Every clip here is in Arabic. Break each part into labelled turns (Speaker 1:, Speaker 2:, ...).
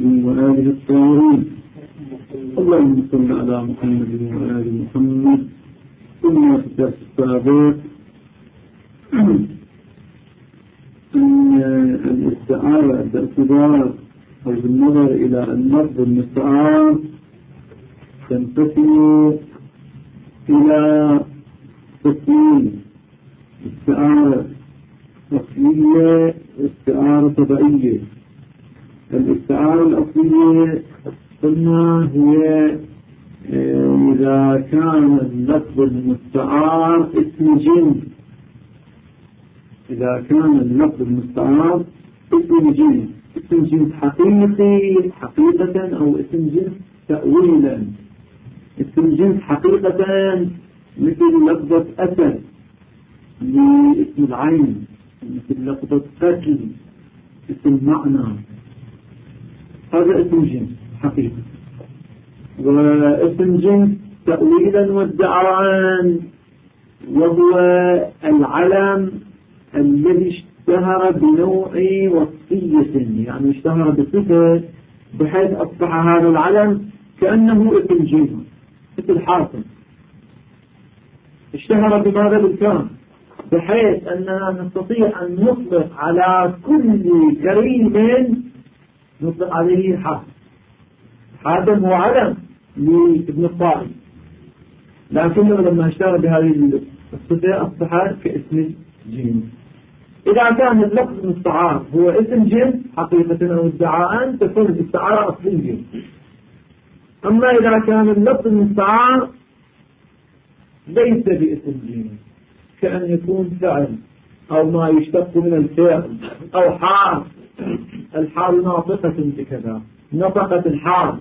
Speaker 1: وآله الطاهرين. اللهم صل على محمد وآل محمد. ثم في الدرس السابق أن الاستعارة باعتبار أو بالنظر إلى اللفظ المستعار تنقسم إلى قسمين: استعارة أصلية واستعارة تبعية. الاستعارة الأصلية قلنا هي إذا كان اللفظ المستعار اسم جنس. إذا كان اللفظ المستعار اسم جنس، اسم جنس حقيقي حقيقة أو اسم جنس تأويلا. اسم جنس حقيقة مثل لفظة أسد لاسم العين، مثل لفظة قتل اسم معنى، هذا اسم جنس حقيقة. واسم جنس تأويلا وادعاء وهو العلم الذي اشتهر بنوع وصفية، يعني اشتهر بصفة بحيث أصبح هذا العلم كأنه اسم جنس، مثل حاصل اشتهر بماذا؟ بالكرم، بحيث أننا نستطيع أن نطلق على كل كريم نطلق عليه حاصل. حاتم هو علم لابن الطائي، لكنه لما اشتهر بهذه الصفة أصبح كاسم جنس. إذا كان اللفظ المستعار هو اسم جنس حقيقة أو ادعاء تكون الاستعارة أصلية. أما إذا كان اللفظ المستعار ليس باسم جنس، كأن يكون فعل أو ما يشتق من الفعل أو حال، الحال ناطقة بكذا، نطقت الحال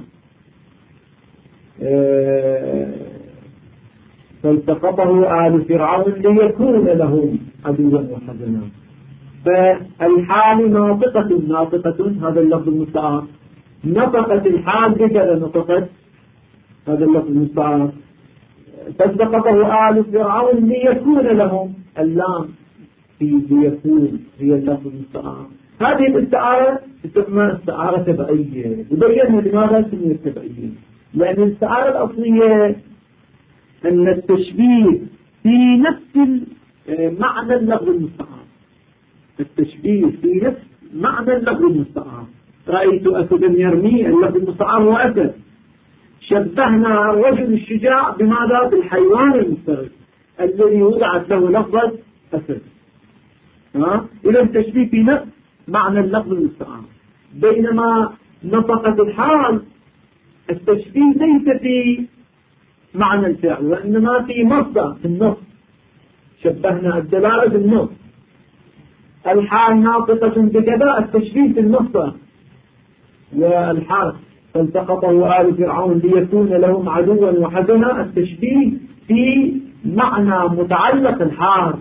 Speaker 1: فالتقطه آل فرعون ليكون لهم عدوا وحزنا. فالحال ناطقة هذا اللفظ المستعار، نطقت الحال بكذا، نطقت هذا اللفظ المستعار، فالتقطه آل فرعون ليكون لهم، اللام في ليكون هي اللفظ المستعار. هذه الاستعارة تسمى استعارة تبعية. وبينها لماذا سميت تبعية؟ لأن الاستعارة الأصلية أن التشبيه في نفس معنى اللفظ المستعار، التشبيه في نفس معنى اللفظ المستعار. رأيت أسدا يرمي، اللفظ المستعار هو أسد، شبهنا الرجل الشجاع بماذا؟ بالحيوان المفترس الذي وضعت له لفظة أسد. إذا التشبيه في نفس معنى اللفظ المستعار. بينما نطقت الحال التشبيه ليس في معنى الفعل، وإنما في مصدر، في النص. شبهنا الدلالة بالنص، الحال ناطقة بكذا، التشبيه في النص. والحال فالتقطه آل فرعون ليكون لهم عدوا وحزنا، التشبيه في معنى متعلق الحال.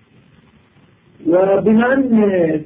Speaker 1: وبما أن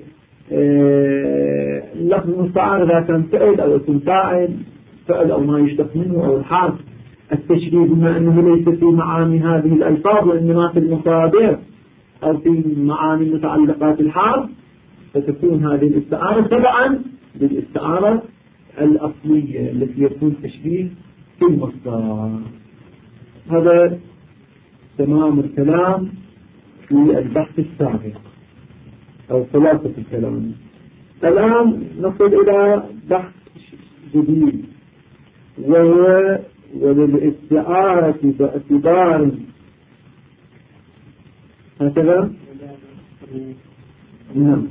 Speaker 1: اللفظ المستعار إذا كان فعل أو اسم فعل أو ما يشتق منه أو الحال، التشبيه بما أنه ليس في معاني هذه الألفاظ وإنما في المصادر أو في معاني متعلقات الحال، فتكون هذه الاستعارة تبعا للاستعارة الأصلية التي يكون تشبيه في المصدر. هذا تمام الكلام في البحث السابق أو خلاصة الكلام. الآن نصل إلى بحث جديد، وهو وللاستعارة باعتبار هكذا. نعم.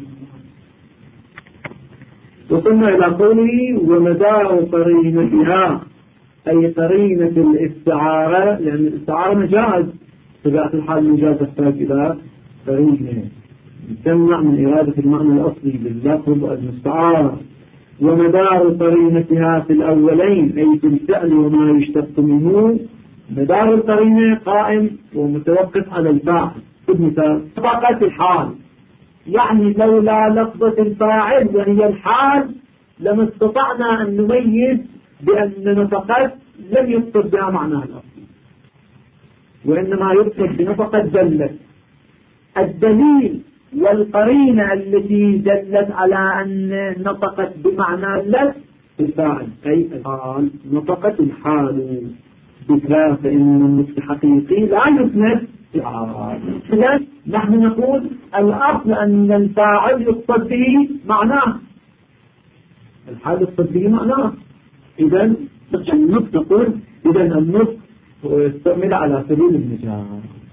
Speaker 1: وصلنا إلى قوله ومدار قرينتها، أي قرينة الاستعارة، لأن الاستعارة مجاز بطبيعة الحال، مجاز تحتاج إلى قرينة تمنع من إرادة المعنى الأصلي باللفظ المستعار. ومدار قرينتها في الأولين أي في الفعل وما يشتق منه، مدار القرينة قائم ومتوقف على الفاعل. مثال طبقت الحال، يعني لولا لفظة الفاعل وهي الحال لما استطعنا أن نميز بأن فقط لم يقصد بها معناها الأصلي، وإنما يقصد بنفقة دلت. الدليل والقرينة التي دلت على أن نطقت بمعنى اللفظ الفاعل أي الحال. نطقت الحال بك فإن النطق حقيقي لا يثبت إذا نحن نقول الأصل أن الفاعل يقصد به معناه، الحال يقصد به معناه. إذا النطق تقول إذا النطق استعمل على سبيل المجاز.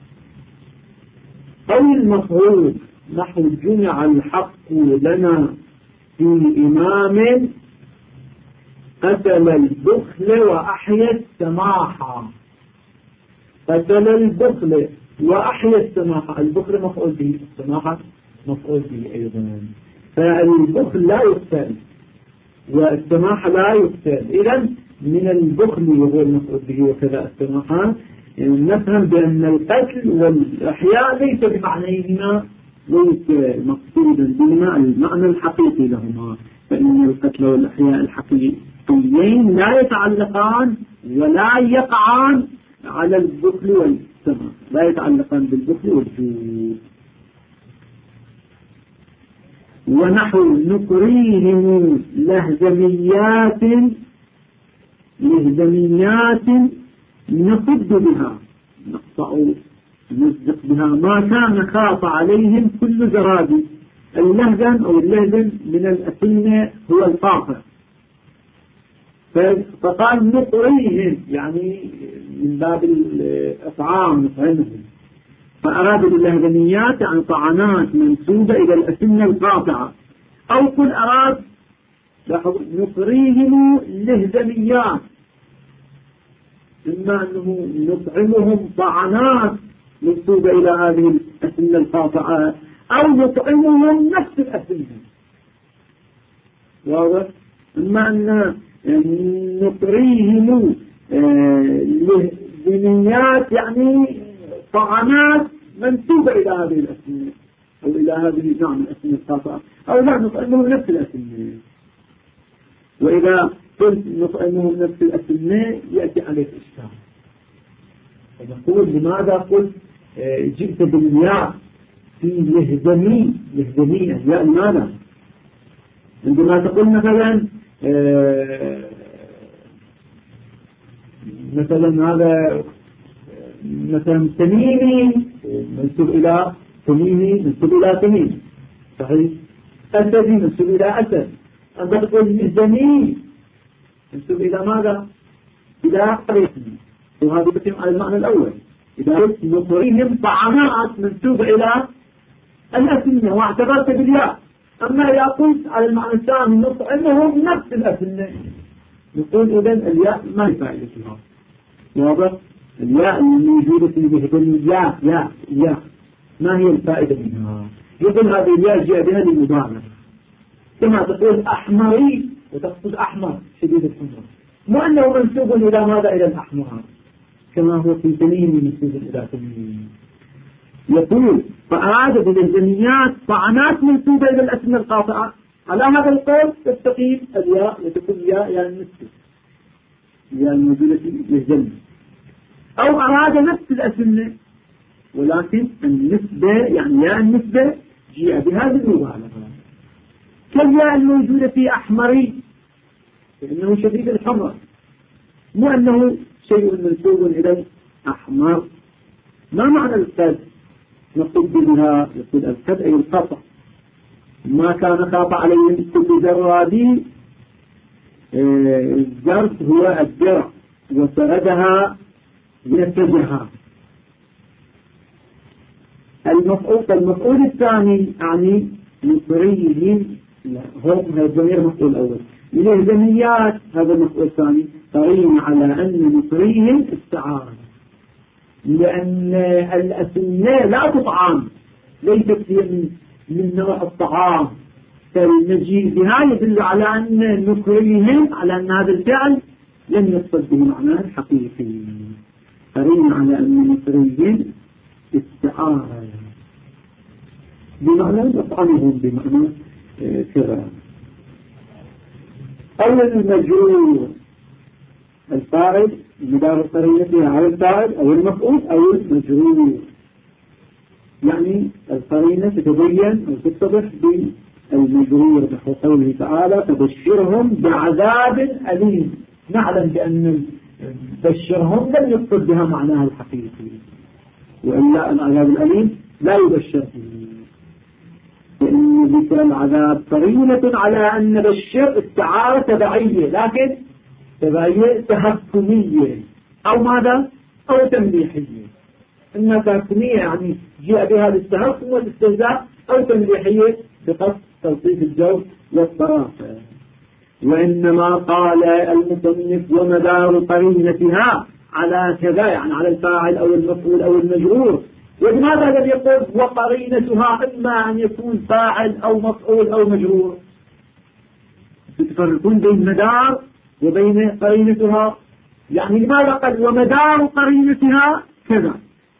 Speaker 1: أو المفعول نحو جمع الحق لنا في إمام قتل البخل وأحيا السماحة. قتل البخل وأحيا السماحة، البخل مفعول به، السماحة مفعول به أيضا. فالبخل لا يقتل والسماحة لا يقتل. إذن من البخل وهو المفعول به وكذا السماحة نفهم بأن القتل والإحياء ليس بمعنيهما، ليس مقصودا بهما المعنى الحقيقي لهما، فإن القتل والإحياء الحقيقيين لا يتعلقان ولا يقعان على البخل والسماحة، لا يتعلقان بالبخل والجود. ونحو نكريهم لهزميات نصد بها، نقطع نصدق بها ما كان خاف عليهم كل زرادي. اللهزن أو اللهزن من الأسنة هو القاطع، فقال نطريهم يعني من باب الأطعام نطعمهم، فأراد باللهزميات يعني طعنات منسوبة إلى الأسنة القاطعة. أو قل أراد نطريهم لهزميات، إما أنه نطعمهم طعنات منسوبة إلى هذه الأسنة القاطعة، أو نطعمهم نفس الأسنة. واضح؟ إما أن نطريهم لهزميات يعني طعنات منسوبة إلى هذه الأسنة أو إلى هذه الأسنة القاطعة، أو لا نطعمهم نفس الأسنة. وإذا قلت نطعمهم نفس الأسنة يأتي عليك إشكال، فنقول لماذا قلت جئت بالياء في لهزمي الياء لماذا؟ عندما تقول مثلا هذا مثلا تميمي منسوب إلى تميمي منسوب إلى تميم، صحيح؟ أسدي منسوب إلى أسد. أنت تقول لهزمي منسوب إلى ماذا؟ إلى قريتني، وهذا يتم على المعنى الأول. إذا قلت نطريهم طعنات منسوبة إلى الأسنة واعتبرت بالياء. أما إذا قلت على المعنى الثاني نطعمهم نفس الأسنة، نقول إذن الياء ما هي فائدتها. واضح؟ الياء الموجودة في الياء ياء ما هي الفائدة منها؟ يقول هذه الياء جاء بها للمبالغة، كما تقول أحمري وتقصد أحمر شديد الحمر، مو أنه منسوب إلى ماذا؟ إلى الأحمر، كما هو في تميم منسوب إلى تميم. يقول فأراد باللهزميات طعنات منسوبة إلى الأسنة القاطعة. على هذا القول تستقيم الياء وتكون ياء يعني النسبة، ياء الموجودة في اللهزمية. أو أراد نفس الأسنة ولكن النسبة يعني ياء النسبة جاء بهذه المبالغة، كالياء الموجودة في أحمري لأنه شديد الحمر، مو أنه شيء منسوب إلى أحمر. ما معنى القد؟ نقول بها يقول القد أي القطع، ما كان خاف عليهم كل زرادي. الزرد هو الدرع وسردها يتجها. المفعول الثاني يعني نصريهم هم الضمير المفعول الأول، للهزميات هذا المفعول الثاني قرين على أن نصريهم استعارة، لأن الأسنة لا تطعام، ليست من نوع الطعام، فالمجيء بها يدل على أن نكريهم على أن هذا الفعل لم يقصد به معناه الحقيقي. قرين على أن نكريهم استعارة بمعنى نطعمهم بمعنى كذا. أو المجرور الفاعل مدار قرينتها على الفاعل أو المفعول أو المجرور، يعني القرينة تتبين أو تتضح المجرور نحو قوله تعالى فبشرهم بعذاب أليم. نعلم بأن بشرهم لم يقصد بها معناها الحقيقي، وإلا العذاب الأليم لا يبشر به، لأن ذكر العذاب قرينة على أن بشر استعارة تبعية، لكن تبعية تهكمية أو ماذا؟ أو تمليحية. إما تهكمية يعني جاء بها للتهكم والاستهزاء، أو تمليحية بقصد تلطيف الجو والطرافة. وإنما قال المصنف ومدار قرينتها على كذا، يعني على الفاعل أو المفعول أو المجرور. ولماذا لم يقل وقرينتها إما أن يكون فاعل أو مفعول أو مجرور؟ تفرقون بين مدار وبين قرينتها، يعني لماذا قال ومدار قرينتها كذا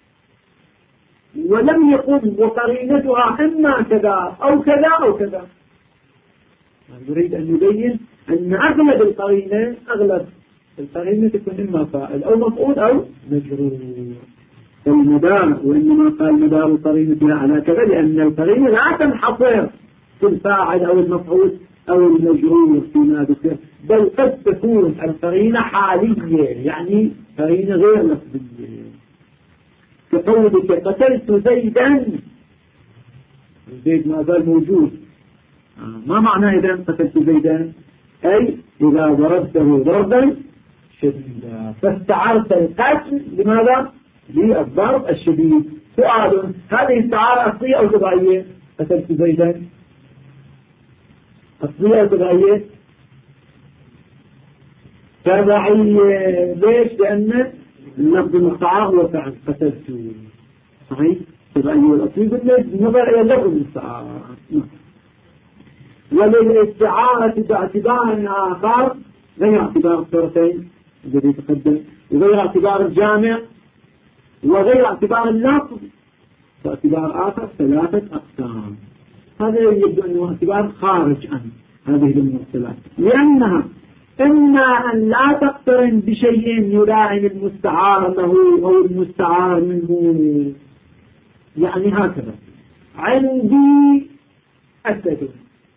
Speaker 1: ولم يقل وقرينتها إما كذا أو كذا أو كذا؟ نريد أن نبين أن أغلب القرينة تكون إما فاعل أو مفعول أو مجرور. المدار وإنما قال مدار قرينتها على كذا لأن القرينة لا تنحصر في الفاعل أو المفعول أو المجرور فيما ذكر، بل قد تكون القرينة حالية، يعني قرينة غير لفظية، كقولك قتلت زيدا، زيد ما زال موجود. ما معنى إذا قتلت زيدا؟ أي إذا ضربته ضربا شديدا، فاستعرت القتل لماذا؟ للضرب الشديد. سؤال: هذه استعارة أصلية أو تبعية؟ قتلت زيدا أصلية أو تبعية؟ تبعية. ليش؟ لأن اللفظ المستعار هو فعل قتلت، صحيح؟ تبعية والأصلية بالنظر إلى اللفظ المستعار. وللاستعارة باعتبار آخر غير اعتبار الصورتين الذي تقدم، وغير اعتبار الجامع، وغير اعتبار اللفظ، واعتبار آخر 3 أقسام. هذا يبدو أنه اعتبار خارج عن هذه المرسلات، لأنها إما أن لا تقترن بشيء يلائم المستعار له أو المستعار منه، يعني هكذا: عندي أسد،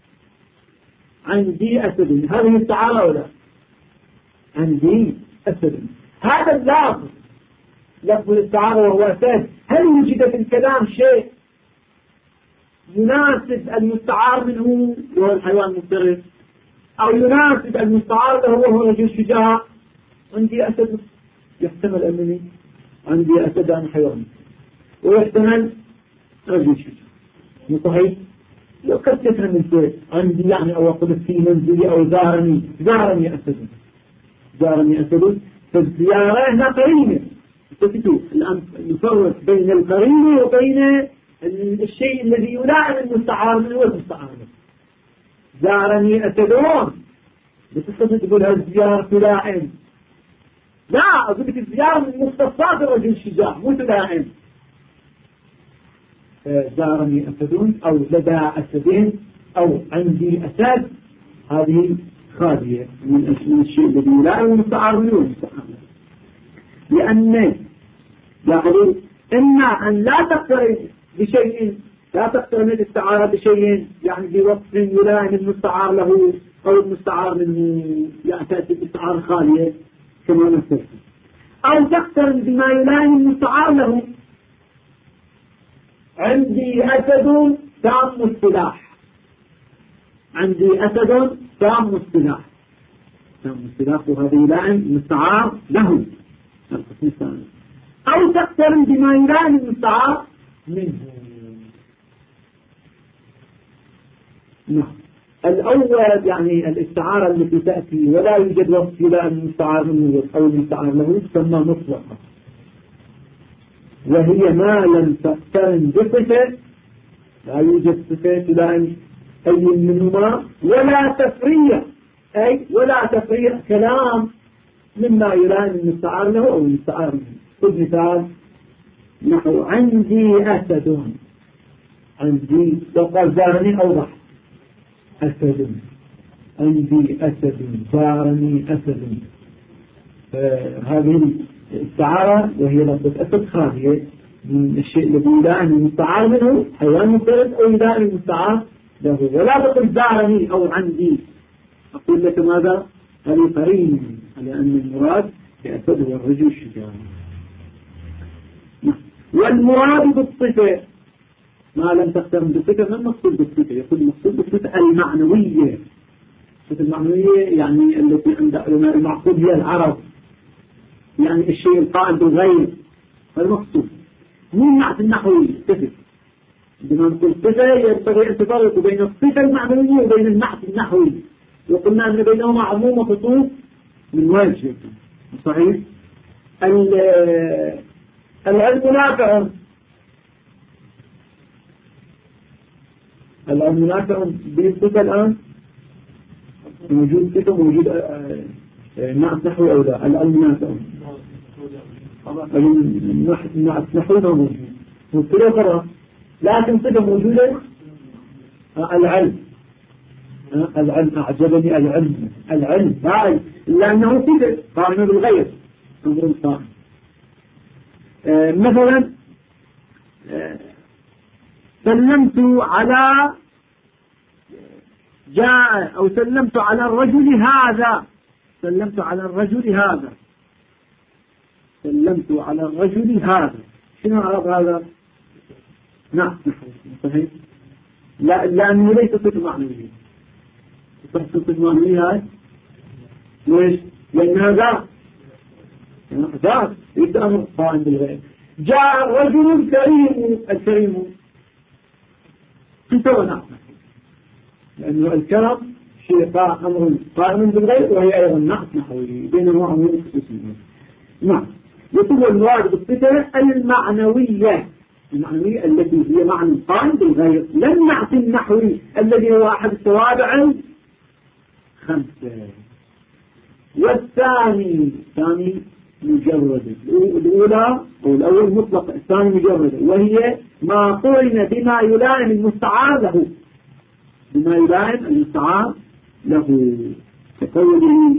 Speaker 1: عندي أسد، هذه استعارة ولا؟ عندي أسد، هذا اللفظ لفظ الاستعارة وهو أسد، هل وجد في الكلام شيء يناسب المستعار منه وهو الحيوان المفترس، أو يناسب المستعار له وهو رجل شجاع؟ عندي أسد يحتمل أنني عندي أسد عن حيوان، ويحتمل رجل شجاع، صحيح؟ لو قد تفهم الشيء عندي يعني أو أقول في منزلي أو زارني أسد، فالزيارة هنا قرينة. الآن نفرق بين القرينة وبين الشيء الذي يلائم المستعار منه والمستعار منه. زارني أسدون، بس تقول هالزيارة تلائم، لا، أقول لك الزيارة من مختصات الرجل الشجاع مو تلائم. زارني أسدون أو لدى أسدين أو عندي أسد، هذه خالية من الشيء الذي يلائم المستعار منه والمستعار منه، لأن يعني إما أن لا تقترن بشيء، لا تقترن الاستعارة بشيء يعني بوصف يلائم المستعار له أو المستعار منه، يعني تأتي الاستعارة خالية كما نفسه، أو تقترن بما يلائم المستعار له. عندي أسد تام السلاح، عندي أسد تام السلاح، وهذا يلائم المستعار له، القسم الثاني. أو تقترن بما يلائم المستعار منه. الأول يعني الاستعارة التي تأتي ولا يوجد وصف يلائم المستعار منه أو المستعار له تسمى مطلقة، وهي ما لم تقترن بصفة، لا يوجد صفة يلائم أي منهما، ولا تفريع كلام مما يلائم المستعار له أو المستعار منه. خذ مثال نحو عندي أسد، عندي لو قال زارني أوضح، أسد، عندي أسد، زارني أسد، هذه الاستعارة وهي لفظة أسد خالية من الشيء الذي يلائم المستعار منه حيوان مفترس أو يلائم المستعار له، ولا تقل زارني أو عندي، أقول لك ماذا؟ هذه قرين على أن المراد بأسد هو الرجل الشجاع. والمراد بالصفة ما لم تقترن بالصفة، ما المقصود بالصفة؟ يقول المقصود بالصفة المعنوية. الصفة المعنوية يعني التي عند علماء المعقول هي العرب، يعني الشيء القائم بالغير، هذا المقصود. مو النعت النحوي صفة. عندما نقول صفة ينبغي أن تفرق بين الصفة المعنوية وبين النعت النحوي، وقلنا أن بينهما عموم وخصوص من وجه صحيح. العلم نافع، العلم نافع بالصفة الآن موجود صفة، موجود نعت نحوي أو لا؟ العلم نافع، النعت نحوي ما موجود، مبتلى خلاص، لكن صفة موجودة. العلم أعجبني العلم هاي لأنه صفة قائمة بالغير، أمر قائم. مثلا سلمت على جاء أو سلمت على الرجل هذا، سلمت على الرجل هذا، سلمت على الرجل هذا، شنو عرب هذا؟ نعم صحيح، لا لأنه ليس صفة معنوية. صفة معنوية هاي ليش؟ لأنها ذات يبدأ أمر قائم بالغير. جاء الرجل الكريم صفة ونعم، لأنه الكرم شيء أمر قائم بالغير، وهي أيضا نعم نحوي بينما عموم خصوصي. نعم. يقول المراد بالصفة المعنوية التي هي معنى قائم بالغير، لا النعت النحوي الذي هو أحد التوابع 5. والثاني مجرد، الأولى أو الأول مطلق، الثاني مجرد، وهي ما قرن بما يلائم المستعار له، بما يلائم المستعار له، كقوله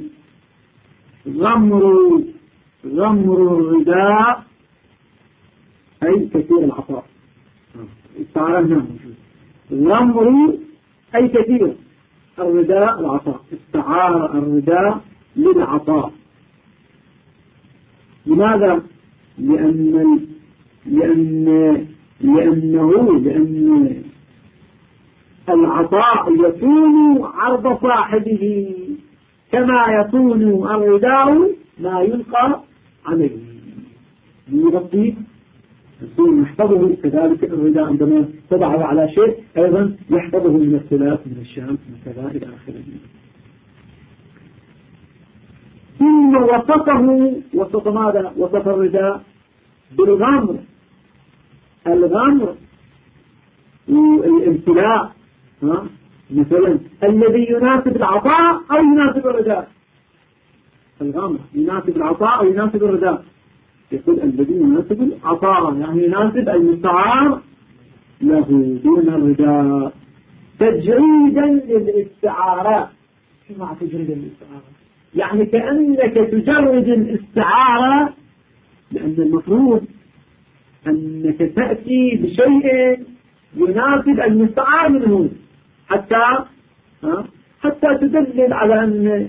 Speaker 1: غمر الرداء أي كثير العطاء، استعارة هنا غمر أي كثير الرداء العطاء، استعار الرداء للعطاء. لماذا؟ لأن العطاء يكون عرض صاحبه كما يكون الرداء ما يلقى عليه، يغطيه يكون يحفظه. كذلك الرداء عندما تضعه على شيء أيضا يحفظه من السلاف، من الشمس، من كذا إلى آخره. ثم وصف ماذا؟ وصف الرداء بالغمر، الغمر والامتلاء، مثلا الذي يناسب العطاء أو يناسب الرداء. الغمر يناسب العطاء أو يناسب الرداء. يقول الذي يناسب العطاء يعني يناسب المستعار له دون الرداء، تجريدا للاستعارة. شو معنى تجريدا للاستعارة؟ يعني كأنك تجرد الاستعارة، لأن المفروض أنك تأتي بشيء يناسب المستعار منه حتى تدلل على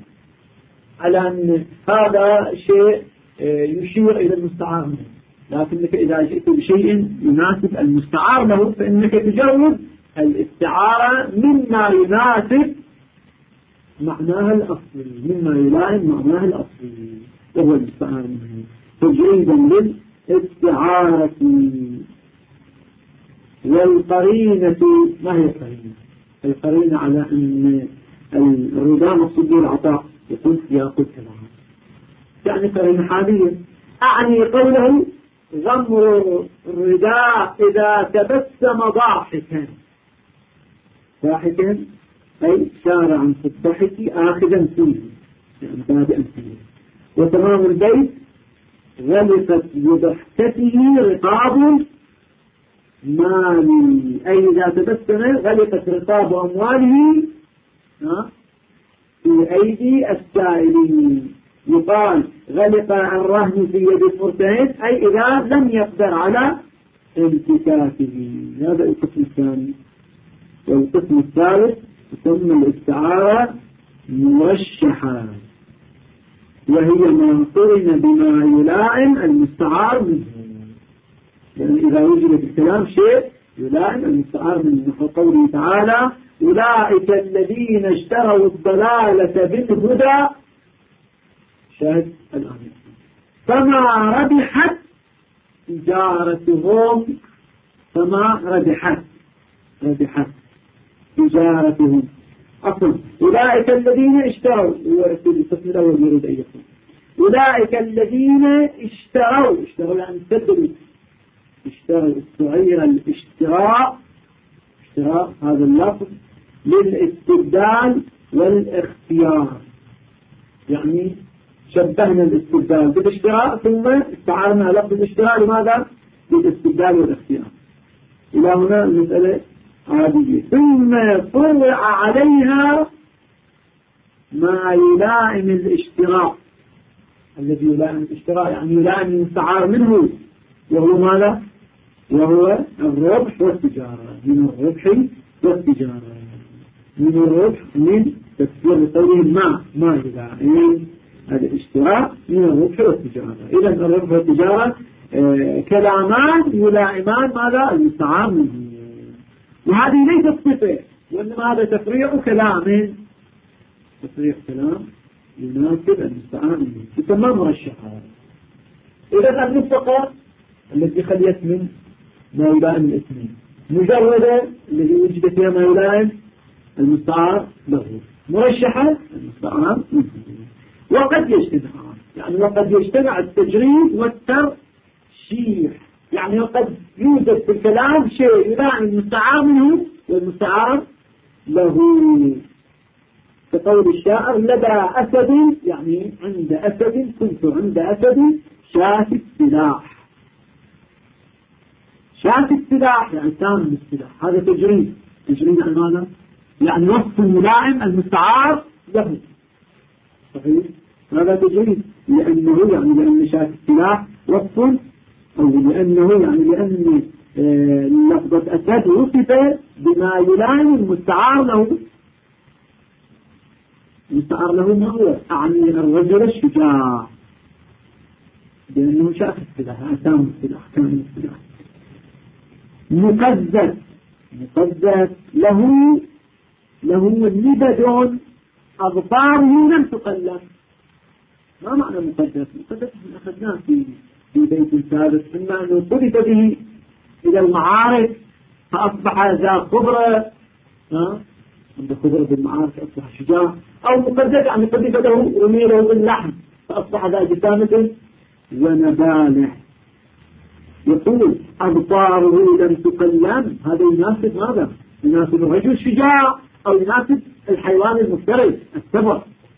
Speaker 1: أن هذا شيء يشير إلى المستعار منه. لكنك إذا جئت بشيء يناسب المستعار له فإنك تجرد الاستعارة مما يناسب معناها الأصلي، مما يلائم معناها الأصلي وهو المستعار منه، تجريدا للاستعارة. والقرينة ما هي القرينة؟ القرينة على أن الرداء مقصود به العطاء، يقول سياق الكلام يعني قرينة حالية. أعني قوله غمر الرداء إذا تبسم ضاحكا أي شارعا في الضحك آخذا فيه، يعني بادئا فيه. وتمام البيت غلقت بضحكته رقاب مالي، أي إذا تبسم غلقت رقاب أمواله في أيدي السائلين. يقال غلق الرهن في يد المرتهن أي إذا لم يقدر على امتكاكه. هذا القسم الثاني. والقسم الثالث تسمى الاستعارة مرشحة، وهي ما قرن بما يلائم المستعار منه. لأن إذا وجد في الكلام شيء يلائم المستعار منه، نحو قوله تعالى أولئك الذين اشتروا الضلالة بالهدى، شاهد الآن، فما ربحت تجارتهم، فما ربحت تجارتهم. أصل أولئك الذين اشتروا، هو القسم الأول يريد أن يقول أولئك الذين اشتروا يعني استبدلوا، اشتروا استعير الاشتراء، اشتراء هذا اللفظ للاستبدال والاختيار، يعني شبهنا الاستبدال بالاشتراء ثم استعارنا لفظ الاشتراء لماذا؟ للاستبدال والاختيار. إلى هنا المسألة عادية. ثم فرع عليها ما يلائم الاشتراء، الذي يلائم الاشتراء يعني يلائم المستعار منه، وهو ماذا؟ وهو الربح والتجارة، من الربح والتجارة، من الربح من تفسير قوله ما يلائم الاشتراء من الربح والتجارة. إذا الربح والتجارة كلامان يلائمان ماذا؟ المستعار منه، وهذه ليست صفة، وإنما هذا تفريع كلام، تفريع كلام يناسب المستعار منه، يسمى مرشحة. إذا المفقة التي خليت من ما يلائم الاسمين مجردة الذي وجد فيها ما يلائم المستعار له، مرشحة المستعار منه. وقد يجتمع، يعني وقد يجتمع التجريد والترشيح، يعني وقد يوجد في الكلام شيء يلائم المستعار منه والمستعار له، كقول الشاعر لدى أسد، يعني عند أسد، كنت عند أسد شاة السلاح، شاة السلاح يعني سام السلاح، هذا تجريد عن ماذا؟ يعني وصف الملائم المستعار له، صحيح؟ هذا تجريد، لأنه يعني لأن شاة السلاح وصف، أو لأنه يعني لأن لفظة أسد وصف بما يلائم المستعار له. المستعار له ما هو؟ أعني الرجل الشجاع، لأنه شاة السلاح، أسام السلاح، كان السلاح. مقدس له لبد أظفاره لم تقلم. ما معنى مقدس؟ مقدس أخذناه في بيت سابق، إما أنه قذف به إلى المعارك فأصبح ذا خبرة، عند خبرة بالمعارك أصبح شجاع، أو مقدس يعني قذف له رمي له باللحم فأصبح ذا جسامة ونبالة. يقول أظفاره لم تقلم، هذا يناسب ماذا؟ يناسب الرجل الشجاع، أو يناسب الحيوان المفترس السبع.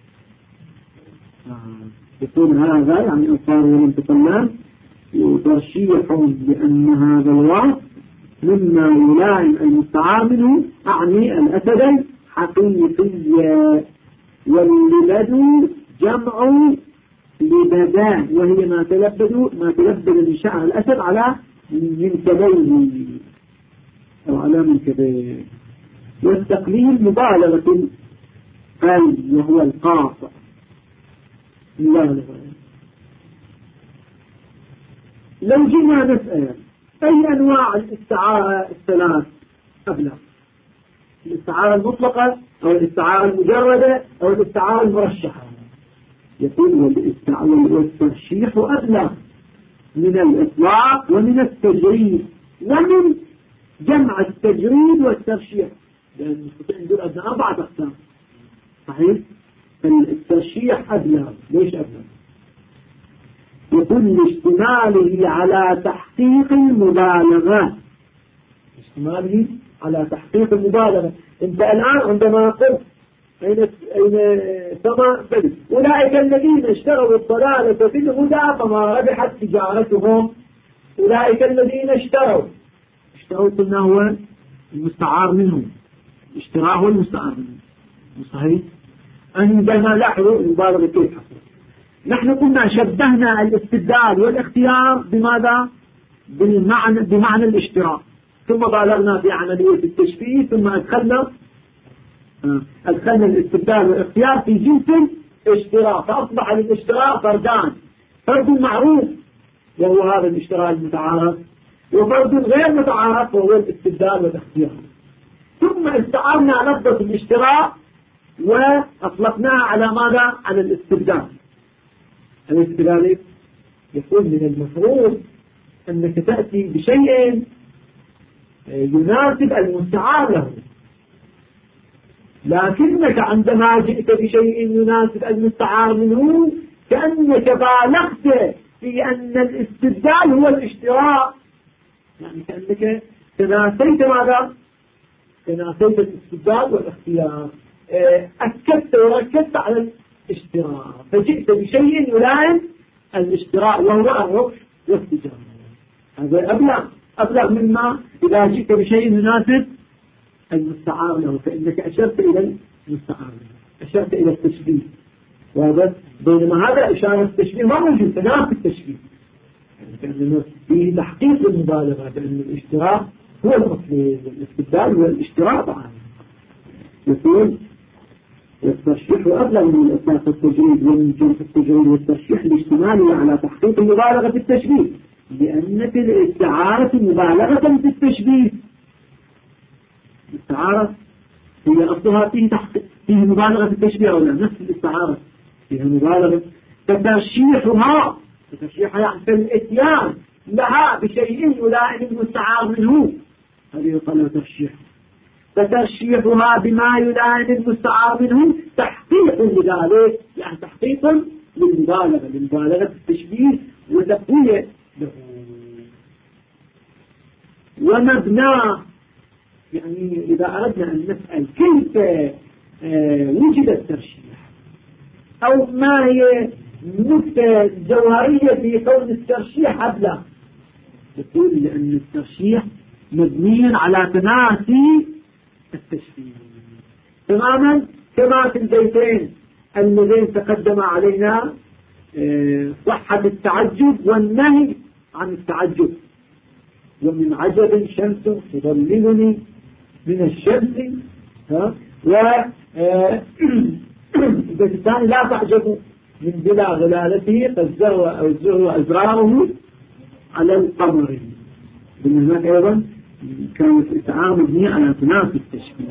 Speaker 1: يقول هذا يعني أظفاره لم تقلم، ترشيح بأن هذا الوصف مما يلائم المستعار منه، أعني الأسد حقيقية. واللبد جمع لبدان، وهي ما تلبد من شعر الأسد على منكبيه أو على منكبيه. والتقليل مبالغة وهو القاطع. لا لو جينا نسأل أي أنواع الاستعارة الثلاث أبلغ؟ الاستعارة المطلقة أو الاستعارة المجردة أو الاستعارة المرشحة؟ يقول والترشيح أبلغ من الإطلاق ومن التجريد ومن جمع التجريد والترشيح، لأن المستطيع نقول أبنى 4 أقسام، صحيح؟ فالترشيح أبلغ. ليش أبلغ؟ يقول لاشتماله على تحقيق المبالغة، اشتماله على تحقيق المبالغة. انت الآن عندما قلت أين سما بدل أولئك الذين اشتروا الضلالة في الهدى فما ربحت تجارتهم، أولئك الذين اشتروا قلنا هو المستعار منه، اشتراه المستعار منه، صحيح؟ عندما لاحظوا المبالغة كيف حصل، نحن قلنا شبهنا الاستبدال والاختيار بماذا؟ بمعنى الاشتراء، ثم بالغنا في عملية التشبيه، ثم أدخلنا الاستبدال والاختيار في جنس الاشتراء، فأصبح للاشتراء فردان: فرد معروف وهو هذا الاشتراء المتعارف، وفرد غير متعارف وهو الاستبدال والاختيار. ثم استعرنا لفظة الاشتراء وأطلقناها على ماذا؟ على الاستبدال. الاستبدال يقول من المفروض أنك تأتي بشيء يناسب المستعار له، لكنك عندما جئت بشيء يناسب المستعار منه كأنك بالغت في أن الاستبدال هو الاشتراء، يعني كأنك تناسيت ماذا؟ تناسيت الاستبدال والاختيار، أكدت وركزت على الاشتراء، فجئت بشيء يلائم الاشتراء وهو الربح والتجارة. هذا أبلغ مما إذا جئت بشيء يناسب المستعار له، فإنك أشرت إلى المستعار له، أشرت إلى التشبيه، وهذا بينما هذا إشارة التشبيه ما موجود تناسب التشبيه، يعني كأنه فيه تحقيق المبالغة بأن الاشتراء هو المطلوب والاستبدال هو الاشتراء طبعا. يقول والترشيح أبلغ من إطلاق التجريد ومن جنس التجريد والترشيح الاشتمالي على تحقيق المبالغة في التشبيه، لأن في الاستعارة مبالغة في التشبيه. الاستعارة هي أصلها فيه مبالغة في التشبيه أو لا؟ نفس الاستعارة فيها مبالغة، فترشيحها يعني في الاتيان لها بشيء يلائم المستعار منه، هذه يقال ترشيح. فترشيحها بما يلائم المستعار منه تحقيق لذلك، يعني تحقيق للمبالغة في التشبيه وتقوية له. ومبناه، يعني إذا أردنا أن نسأل كيف وجد الترشيح أو ما هي النكتة الجوهرية في كون الترشيح أبلغ، يقول لأن الترشيح مبني على تناسي التشبيه تماما كما في البيتين اللذين تقدم علينا صحة التعجب والنهي عن التعجب. ومن عجب شمس تظللني من الشمس، البيت الثاني لا تعجبوا من بلا غلالته فالزهر أزراره على القمر. من هناك أيضا كانت الإستعارة مبنية على تناسي التشبيه.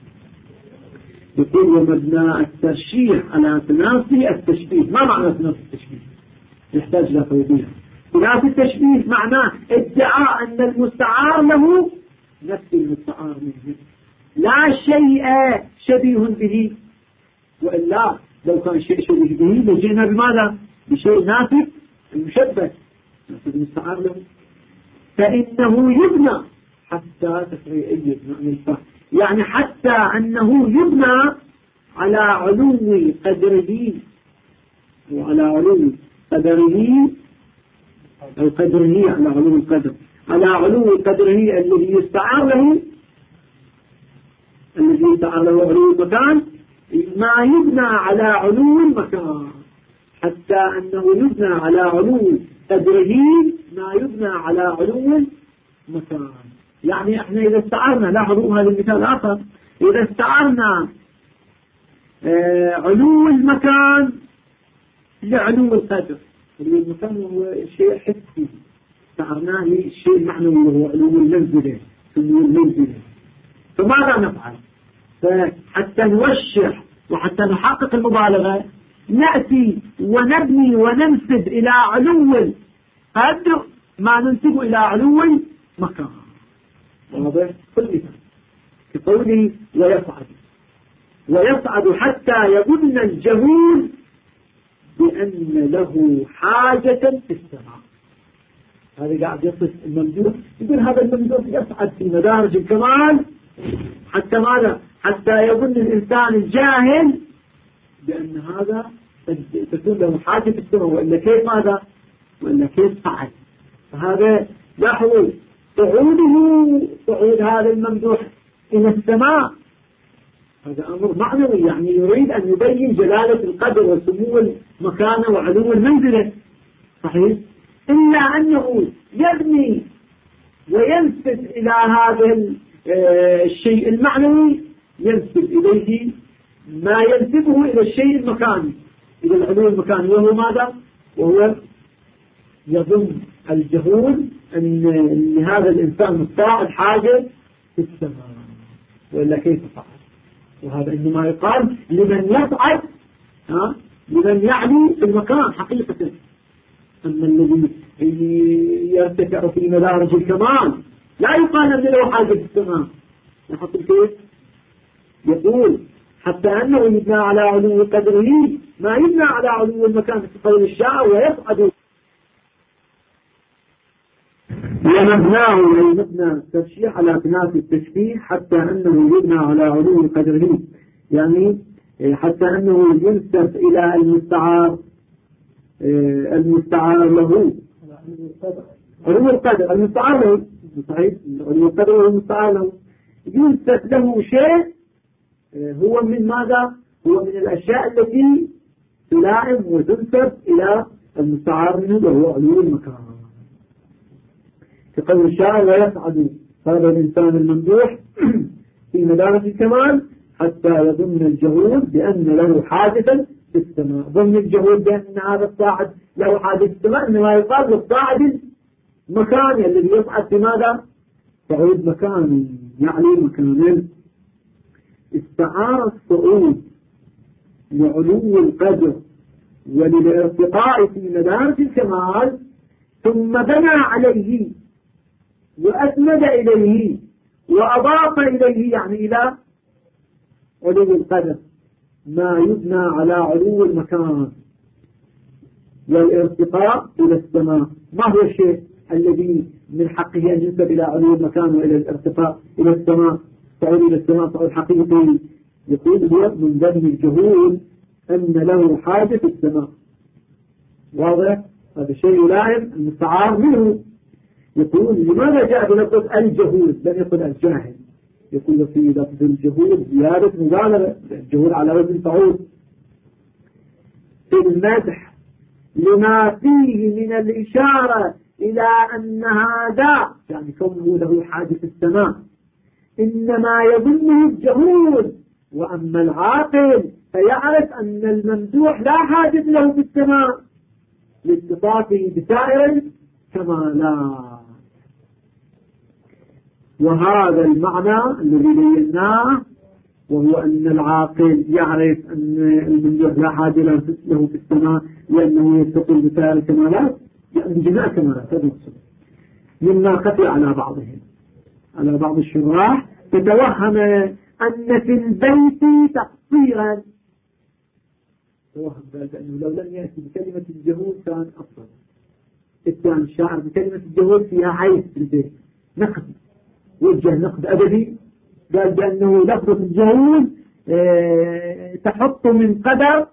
Speaker 1: يقول ومبنى الترشيح على تناسي التشبيه. ما معنى تناسي التشبيه؟ يحتاج إلى توضيح. تناسي التشبيه معناه ادعاء أن المستعار له نفس المستعار منه، لا شيء شبيه به، وإلا لو كان شيء شبيه به لجئنا بماذا؟ بشيء ناسب المشبه ناسب المستعار له. فإنه يبنى حتى تفريعية معنى الفهم، يعني حتى أنه يبنى على علو قدره وعلى علو قدره أو قدره على علو القدر، على علو قدره الذي يستعار له علو المكان، ما يبنى على علو المكان، حتى أنه يبنى على علو قدره ما يبنى على علو المكان. يعني احنا إذا استعرنا، لاحظوا هذا المثال آخر، إذا استعرنا علو المكان لعلو القدر، علو المكان هو شيء حسي، استعرناه للشيء المعنوي وهو علو المنزلة، فماذا نفعل؟ فحتى نوشح وحتى نحقق المبالغة نأتي ونبني وننسب إلى علو القدر ما ننسب إلى علو المكان. واضح؟ كل مثال كقوله ويصعد حتى يظن الجهول بأن له حاجة في السماء. هذا قاعد يصف الممدوح، يقول هذا الممدوح يصعد في مدارج الكمال حتى ماذا؟ حتى يظن الإنسان الجاهل بأن هذا تكون له حاجة في السماء، وإلا كيف ماذا؟ وإلا كيف صعد؟ فهذا لاحظوا صعود هذا الممدوح إلى السماء هذا أمر معنوي، يعني يريد أن يبين جلالة القدر وسمو المكانة وعلو المنزلة، صحيح؟ إلا أنه يبني وينسب إلى هذا الشيء المعنوي، ينسب إليه ما ينسبه إلى الشيء المكاني، إلى العلو المكاني، وهو ماذا؟ وهو يظن الجهول أن هذا الإنسان مستعد حاجة في السماء، وإلا كيف صعد؟ وهذا إنما يقال لمن يصعد، لمن يعلي في المكان حقيقة. أما الذي يرتفع في مدارج الكمال لا يقال أن له حاجة في السماء. نحط كيف؟ يقول حتى أنه يبنى على علو قدره ما يبنى على علو المكان في قول الشاعر ويصعد. ومبناه أي مبنى الترشيح على كناس التشبيه حتى أنه يبنى على علو قدره، يعني حتى أنه ينسب إلى المستعار له علو القدر، المستعار له صحيح، علو القدر والمستعار له ينسب له شيء هو من ماذا؟ هو من الأشياء التي تلائم وتنسب إلى المستعار منه وهو علو المكان. كقول الشاعر ويصعد هذا الإنسان الممدوح في مدارج الكمال حتى يظن الجهول بأن له حادثا في السماء. ظن الجهول بأن هذا الصاعد له حادث في السماء، إنما يقال للصاعد المكاني الذي يصعد في ماذا؟ صعود مكاني يعني مكانا. استعار الصعود لعلو القدر وللارتقاء في مدارج الكمال ثم بنى عليه وأسند إليه وأضاف إليه يعني إلى علو القدر ما يبنى على علو المكان والارتقاء إلى السماء. ما هو الشيء الذي من حقه أن ينسب إلى علو المكان وإلى الارتقاء إلى السماء؟ صعود إلى السماء صعود حقيقي. يقول هو من ذنب الجهول أن له حاجة في السماء. واضح؟ هذا الشيء يلائم المستعار منه. يقول لماذا جاء بلفظ الجهول لم يقل الجاهل؟ يقول في لفظ الجهول زيادة مبالغة، الجهول على وزن صعود في المدح لما فيه من الإشارة إلى أن هذا يعني كونه له حاجة في السماء إنما يظنه الجهول، وأما العاقل فيعرف أن الممدوح لا حاجة له في السماء لاتصافه بسائر الكمالات. وهذا المعنى الذي بيناه وهو أن العاقل يعرف أن الممدوح لا حاجة له في السماء لأنه يتصل بسائر الكمالات، يعني جميع الكمالات. هذا المقصود مما خفي على بعضهم، على بعض الشراح فتوهم أن في البيت تقصيرا. توهم ذلك أنه لو لم يأتي بكلمة الجهول كان أفضل. اتهم الشاعر بكلمة الجهول فيها عيب في البيت، نقد، وجه نقد أدبي، قال بأنه لفظة الجهول تحط من قدر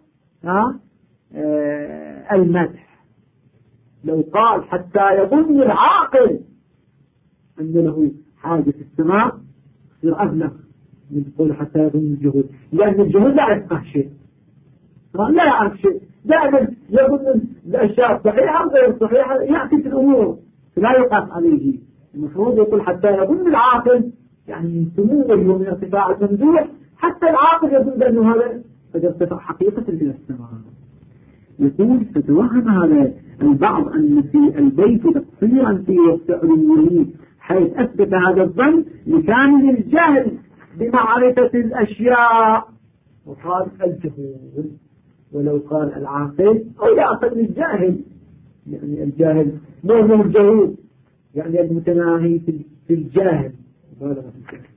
Speaker 1: المدح. لو قال حتى يظن العاقل أن له حاجة في السماء يصير أبلغ من قول حتى يظن الجهول، لأن الجهول لا يفقه شيء، لا يعرف شيء، دائما يظن الأشياء صحيحة وغير صحيحة، يعكس الأمور فلا يقاس عليه. المفروض يقول حتى يظن العاقل يعني من سموه ومن ارتفاع الممدوح حتى العاقل يظن بأنه هذا قد ارتفع حقيقة إلى السماء. يقول فتوهم هذا البعض أن في البيت تقصيرا في وصف علوه، حيث أثبت هذا الظن لكامل الجهل بمعرفة الأشياء وقال الجهول. ولو قال العاقل أو يعقل الجاهل، يعني الجاهل مو الجهول، يعني المتناهي في الجاهل مبالغة في الجاهل.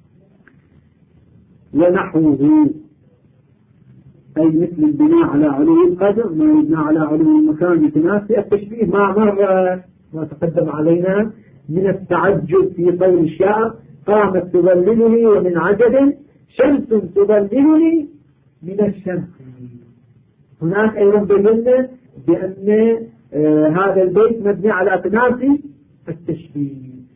Speaker 1: ونحوه أي مثل البناء على علو القدر ما يبنى على علو المكان يتناسي التشبيه ما تقدم علينا من التعجب في قول الشاعر قامت تظللني ومن عجب شمس تظللني من الشمس. هناك أيضا بينا بأن هذا البيت مبني على تناسي التشبيه.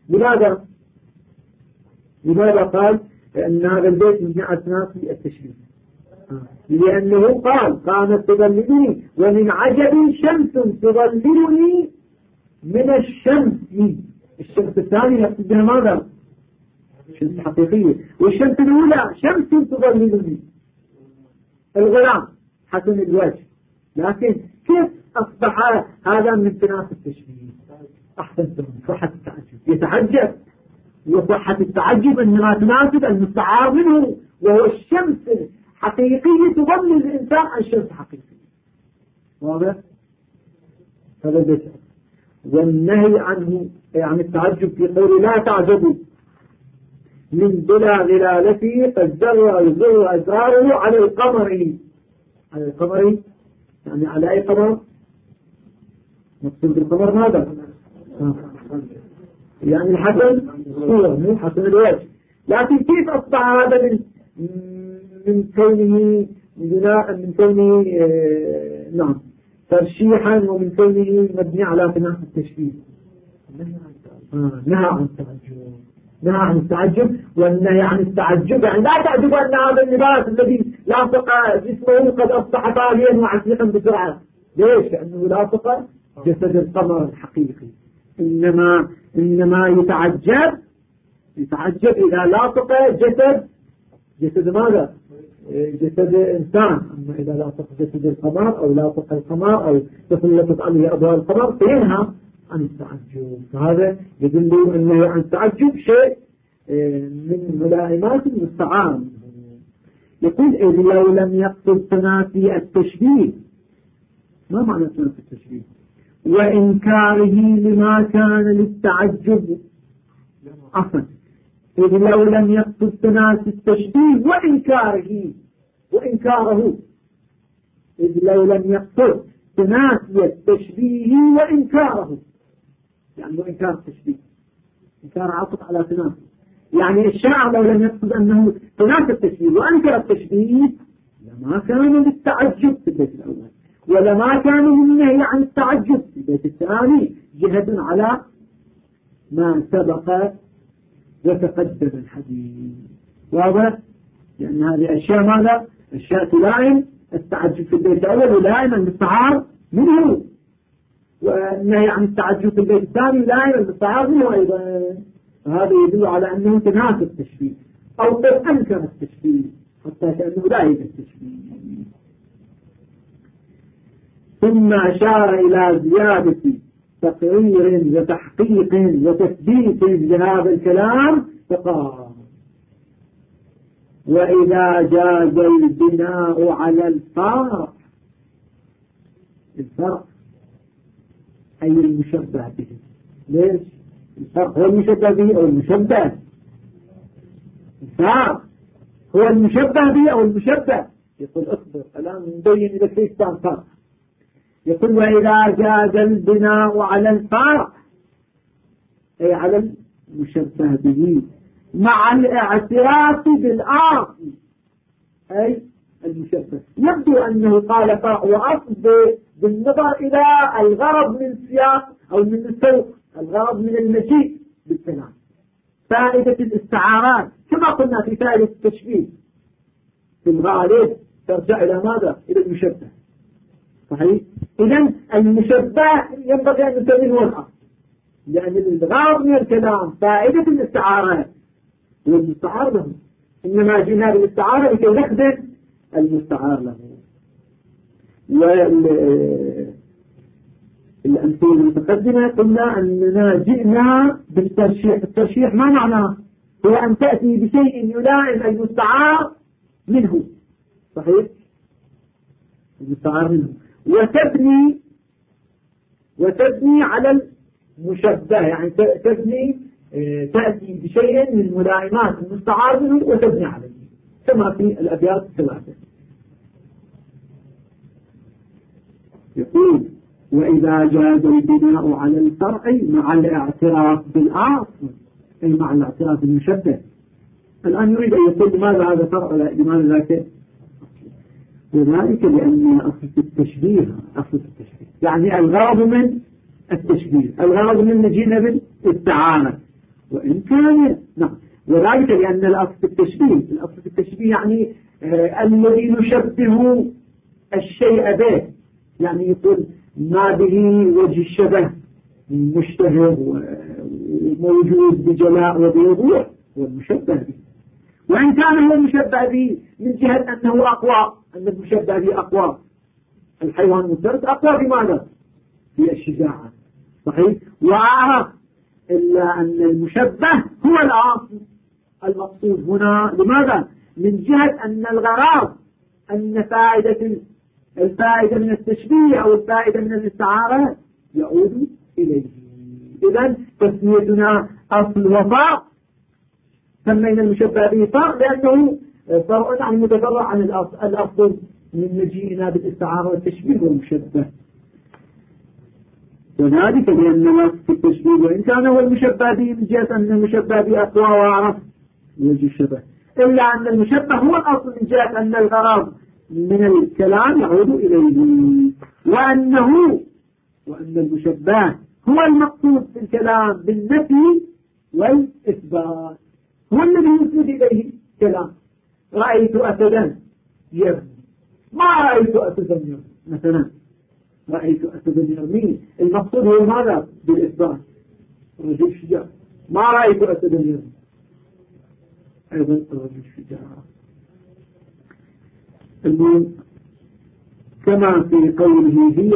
Speaker 1: لماذا قال أن هذا البيت مبني على تناسي التشبيه؟ لأنه قال قامت تظللني ومن عجب شمس تظللني من الشمس. الشمس الثانية يقصد بها ماذا؟ شمس حقيقية. والشمس الأولى شمس تظللني الغلام حسن الوجه. لكن كيف أصبح هذا من تناس التشبيه؟ أحسنتم، صحة التعجب. يتعجب، وصحة التعجب أنها تناسب المستعار منه، وهو الشمس الحقيقية تظلل الإنسان عن الشمس الحقيقية. واضح؟ هذا البيت. والنهي عنه عن التعجب في قوله لا تعجبوا من بلا غلالته فالزر يزر أزراره على القمر. على القمر يعني على أي قمر؟ مقصود بالقمر ماذا؟ يعني الحسن صورة مو حسن الوجه. لكن كيف أصبح هذا من كونه بناء، من كونه نعم ترشيحا، ومن كونه مبني على بناء التشبيه؟ نهى عن التعجب. نهى عن التعجب. والنهي عن التعجب يعني لا تعجب أن هذا اللباس الذي لاصق جسمه قد أصبح طاغيا وعسيقا بسرعة. ليش؟ لأنه لاصق جسد القمر الحقيقي. إنما يتعجب إذا لاصق جسد ماذا؟ جسد إنسان. أما إذا لاصق جسد القمر أو لاصق القمر أو تسلطت عليه أضواء القمر فينهى عن التعجب. فهذا يدل أنه عن التعجب شيء من ملائمات المستعار. يقول إذ لو لم يقصد تنافي التشبيه. ما معنى تنافي التشبيه؟ وإنكاره لما كان للتعجب. عفوا، إذ لو لم يقصد تنافي التشبيه وإنكاره. إذ لو لم يقصد تنافي التشبيه وإنكاره، يعني وإنكار التشبيه، إنكار عطف على تنافي. يعني الشاعر لو لم يقصد أنه تنافي التشبيه وأنكر التشبيه لما كان للتعجب في البيت الأول، ولما كان من النهي عن التعجب في البيت الثاني، جهة على ما سبق وتقدم الحديث. واضح؟ لأن هذه أشياء ماذا؟ أشياء تلائم التعجب في البيت الأول ولائم المستعار منه، والنهي عن التعجب في البيت الثاني لائم المستعار منه أيضا. فهذا يدل على أنه تناسب التشبيه أو قد أنكر التشبيه حتى كأنه لا يوجد التشبيه. ثم أشار إلى زيادة تقرير وتحقيق وتثبيت لهذا الكلام فقال وإذا جاز البناء على الفرق أي المشبه به. ليش؟ الفرق هو المشبه به أو المشبه؟ الفرق هو المشبه به أو المشبه. يقول اصبر الآن نبين إذا كيف كان فرق. يقول وإذا جاز البناء على الفرق أي على المشبه به مع الاعتراف بالآخر أي المشبه. يبدو أنه قال فرق وأصل بالنظر إلى الغرض من السياق أو من السوق، الغرض من المجيء بالكلام، فائدة الاستعارات كما قلنا في فائدة التشبيه في الغالب ترجع إلى ماذا؟ إلى المشبه. صحيح؟ إذن المشبه ينبغي أن نسميه هو الأصل، لأن الغرض من الكلام فائدة الاستعارات والمستعار له، إنما جئنا بالاستعارة لكي نخدم المستعار له. والأمثلة المتقدمة قلنا أننا جئنا بالترشيح. الترشيح ما معناه؟ هو أن تأتي بشيء يلائم المستعار منه. صحيح؟ المستعار منه وتبني على المشبه، يعني تأتي بشيء من ملائمات المستعار منه وتبني عليه كما في الأبيات الثلاثة. يقول وإذا جاز البناء على الفرع مع الاعتراف بالأصل أي مع الاعتراف بالمشبه. الآن يريد أن يقول لماذا هذا فرع لماذا ذاك؟ وذلك لأن أصل التشبيه يعني الغرض من التشبيه، الغرض من مجينا بالاستعانة وإن كان نعم. وذلك لأن الأصل التشبيه يعني الذي نشبه الشيء به، يعني يقول ما به وجه الشبه مشتهر موجود بجلاء وبوضوح هو المشبه به. وإن كان هو المشبه به من جهة أنه أقوى، أن المشبه به أقوى، الحيوان المفترس أقوى بماذا؟ بالشجاعة، صحيح، وأعرف، إلا أن المشبه هو الأصل المقصود هنا. لماذا؟ من جهة أن الغرض أن الفائدة من التشبيه أو الفائدة من الاستعارة يعود إليه. إذن تسميتنا أصل وفرع، سمينا المشبه به فرع لأنه فرع عن متفرع عن الأصل من مجيئنا بالاستعارة والتشبيه والمشبه، وذلك لأن وصف التشبيه وإن كان هو المشبه به من جهة أن المشبه به أقوى وأعرف وجه الشبه، إلا أن المشبه هو الأصل من جهة أن الغرض من الكلام يعود إليه، وأن المشبه هو المقصود في الكلام بالنفي والإثبات، هو الذي يسند إليه الكلام. رأيت أسدا يرمي، ما رأيت أسدا يرمي مثلا، رأيت أسدا يرمي، المقصود هو ماذا؟ بالإثبات، رجل الشجاع، ما رأيت أسدا يرمي، أيضا رجل الشجاع. كما في قوله هي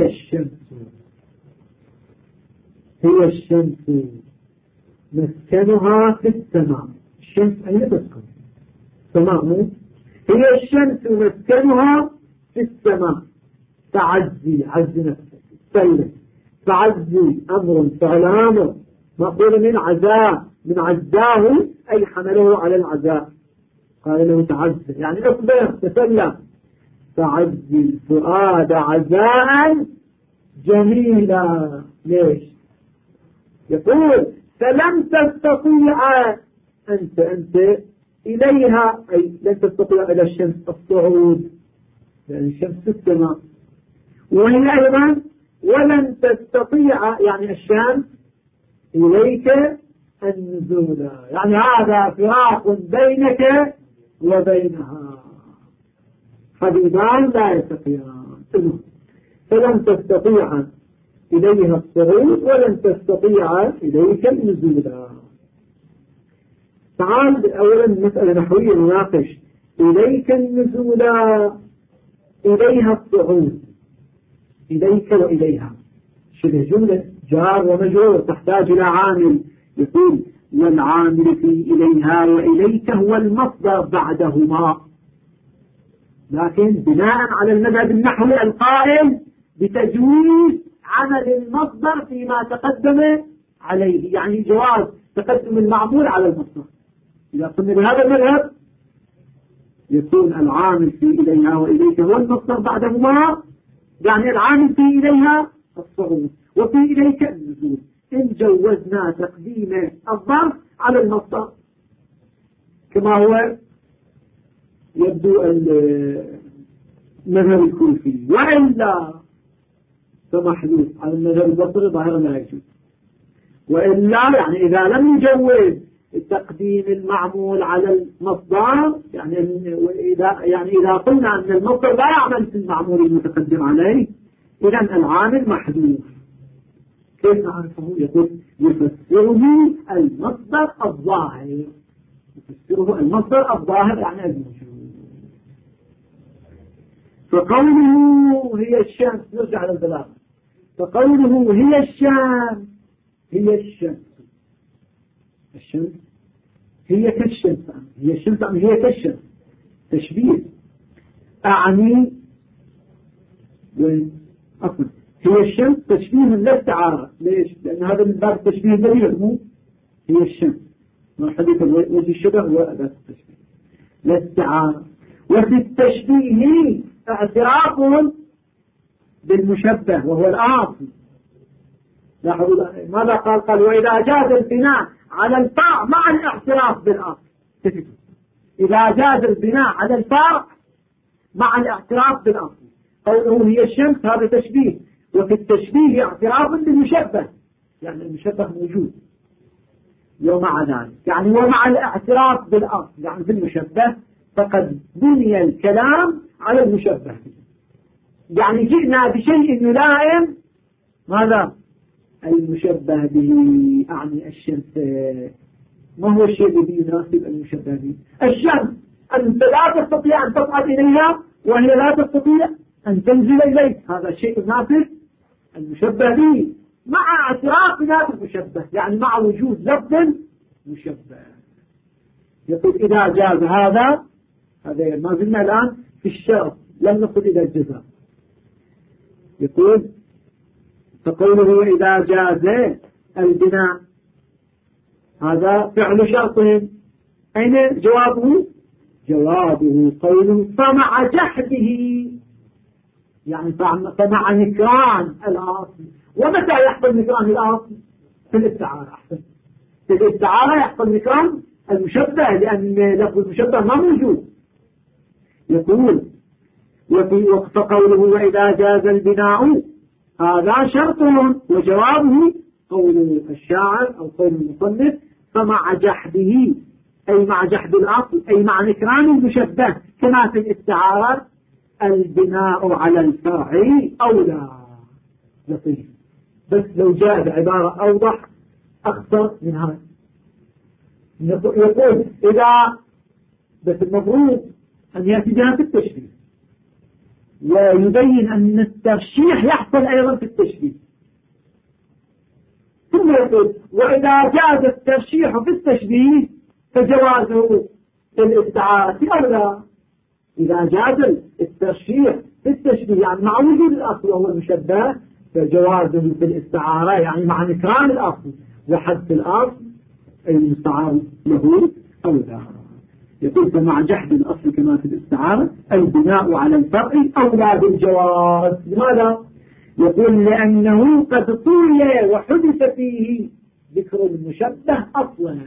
Speaker 1: الشمس مسكنها في السماء. الشمس أين تسكن؟ السماء مو؟ هي الشمس مسكنها في السماء. تعزي، عز نفسك، سلم، تعزي أمر فعل أمر مأخوذ من عزاء، من عزاه أي حمله على العزاء، قال له تعزي يعني اصبر تسلم. تعزي الفؤاد عزاء جميلا. ليش؟ يقول فلم تستطيع أنت إليها، أي لن تستطيع إلى الشمس الصعود لأن الشمس في السماء، وهي أيضا ولن تستطيع يعني الشمس إليك النزول، يعني هذا فراق بينك وبينها، حبيبان لا يستطيعان. فلن تستطيع إليها الصعود ولن تستطيع إليك النزول. تعال أولا مسألة نحوية نناقش. إليك النزول، إليها الصعود، إليك وإليها شبه جملة جار ومجرور تحتاج إلى عامل. يقول والعامل في إليها وإليك هو المصدر بعدهما، لكن بناء على المذهب النحوي القائل بتجويز عمل المصدر فيما تقدم عليه، يعني جواز تقدم المعمول على المصدر. إذا قلنا بهذا المذهب يكون العامل في إليها وإليك هو المصدر بعدهما، يعني العامل في إليها الصعود وفي إليك النزول، إن جوزنا تقديم الظرف على المصدر كما هو يبدو المذهب الكوفي، وإلا فمحدود على المذهب البصري ظاهرا لا يجوز. وإلا يعني إذا لم يجوز تقديم المعمول على المصدر، يعني إذا قلنا أن المصدر لا يعمل في المعمول المتقدم عليه، إذا العامل محدود. كيف نعرفه؟ يقول يفسره المصدر الظاهر، يفسره المصدر الظاهر يعني الموجود. فقوله هي الشمس، نرجع للبلاغة، فقوله هي الشمس، هي الشمس، الشمس هي كالشمس، هي الشمس هي كالشمس، تشبيه أعني أصلا هي الشمس تشبيه لا استعارة. ليش؟ لأن هذا من باب التشبيه دليل مو هي الشمس، ما حديث وجه الشبه هو أداة التشبيه لا استعارة. وفي التشبيه اعتراف بالمشبه وهو الأصل. لاحظوا ماذا قال وإذا جاز البناء على الفرع مع الاعتراف بالأصل. إذا جاز البناء على الفرع مع الاعتراف بالأصل، قوله هي الشمس هذا تشبيه، وفي التشبيه اعتراف بالمشبه، يعني المشبه موجود، ومع ذلك يعني ومع الاعتراف بالأصل يعني بالمشبه، فقد بني الكلام على المشبه، يعني جئنا بشيء يلائم ماذا؟ المشبه به أعني الشمس. ما هو الشيء الذي يناسب المشبه به؟ الشمس أنت لا تستطيع أن تصعد إليها وهي لا تستطيع أن تنزل إليك، هذا الشيء يناسب المشبه به مع اعتراف بذات المشبه، يعني مع وجود لفظ مشبه. يقول إذا جاز هذا ما زلنا الآن في الشرط، لم نصل إلى الجزاء. يقول فقوله وإذا جاز البناء هذا فعل شرط، أين جوابه؟ جوابه قوله فمع جحده، يعني فمع نكران الأصل. ومتى يحصل نكران الأصل؟ في الاستعارة. أحسن، في الاستعارة يحصل نكران المشبه لأن لفظ المشبه ما موجود. يقول وفي وقت قوله وإذا جاز البناء هذا شرط، وجوابه قول الشاعر أو قول المصنف فمع جحده، أي مع جحد الأصل، أي مع نكران المشبه كما في الاستعارة البناء على الفرع أولى. لطيف، بس لو جاء بعبارة أوضح أكثر من هذا. يقول إذا بس المفروض أن يأتي بها في التشبيه، ويبين أن الترشيح يحصل أيضا في التشبيه. ثم يقول وإذا جاز الترشيح في التشبيه فجوازه في الاستعارة أولى. إذا جاز الترشيح في التشبيه يعني مع وجود الأصل وهو المشبه فجوازه في الاستعارة يعني مع نكران الأصل وحذف الأصل المستعار له أولى. يقول فمع جحد الأصل كما في الاستعارة البناء على الفرع أولى بالجواز. لماذا؟ يقول لأنه قد طوي وحدث فيه ذكر المشبه أصلا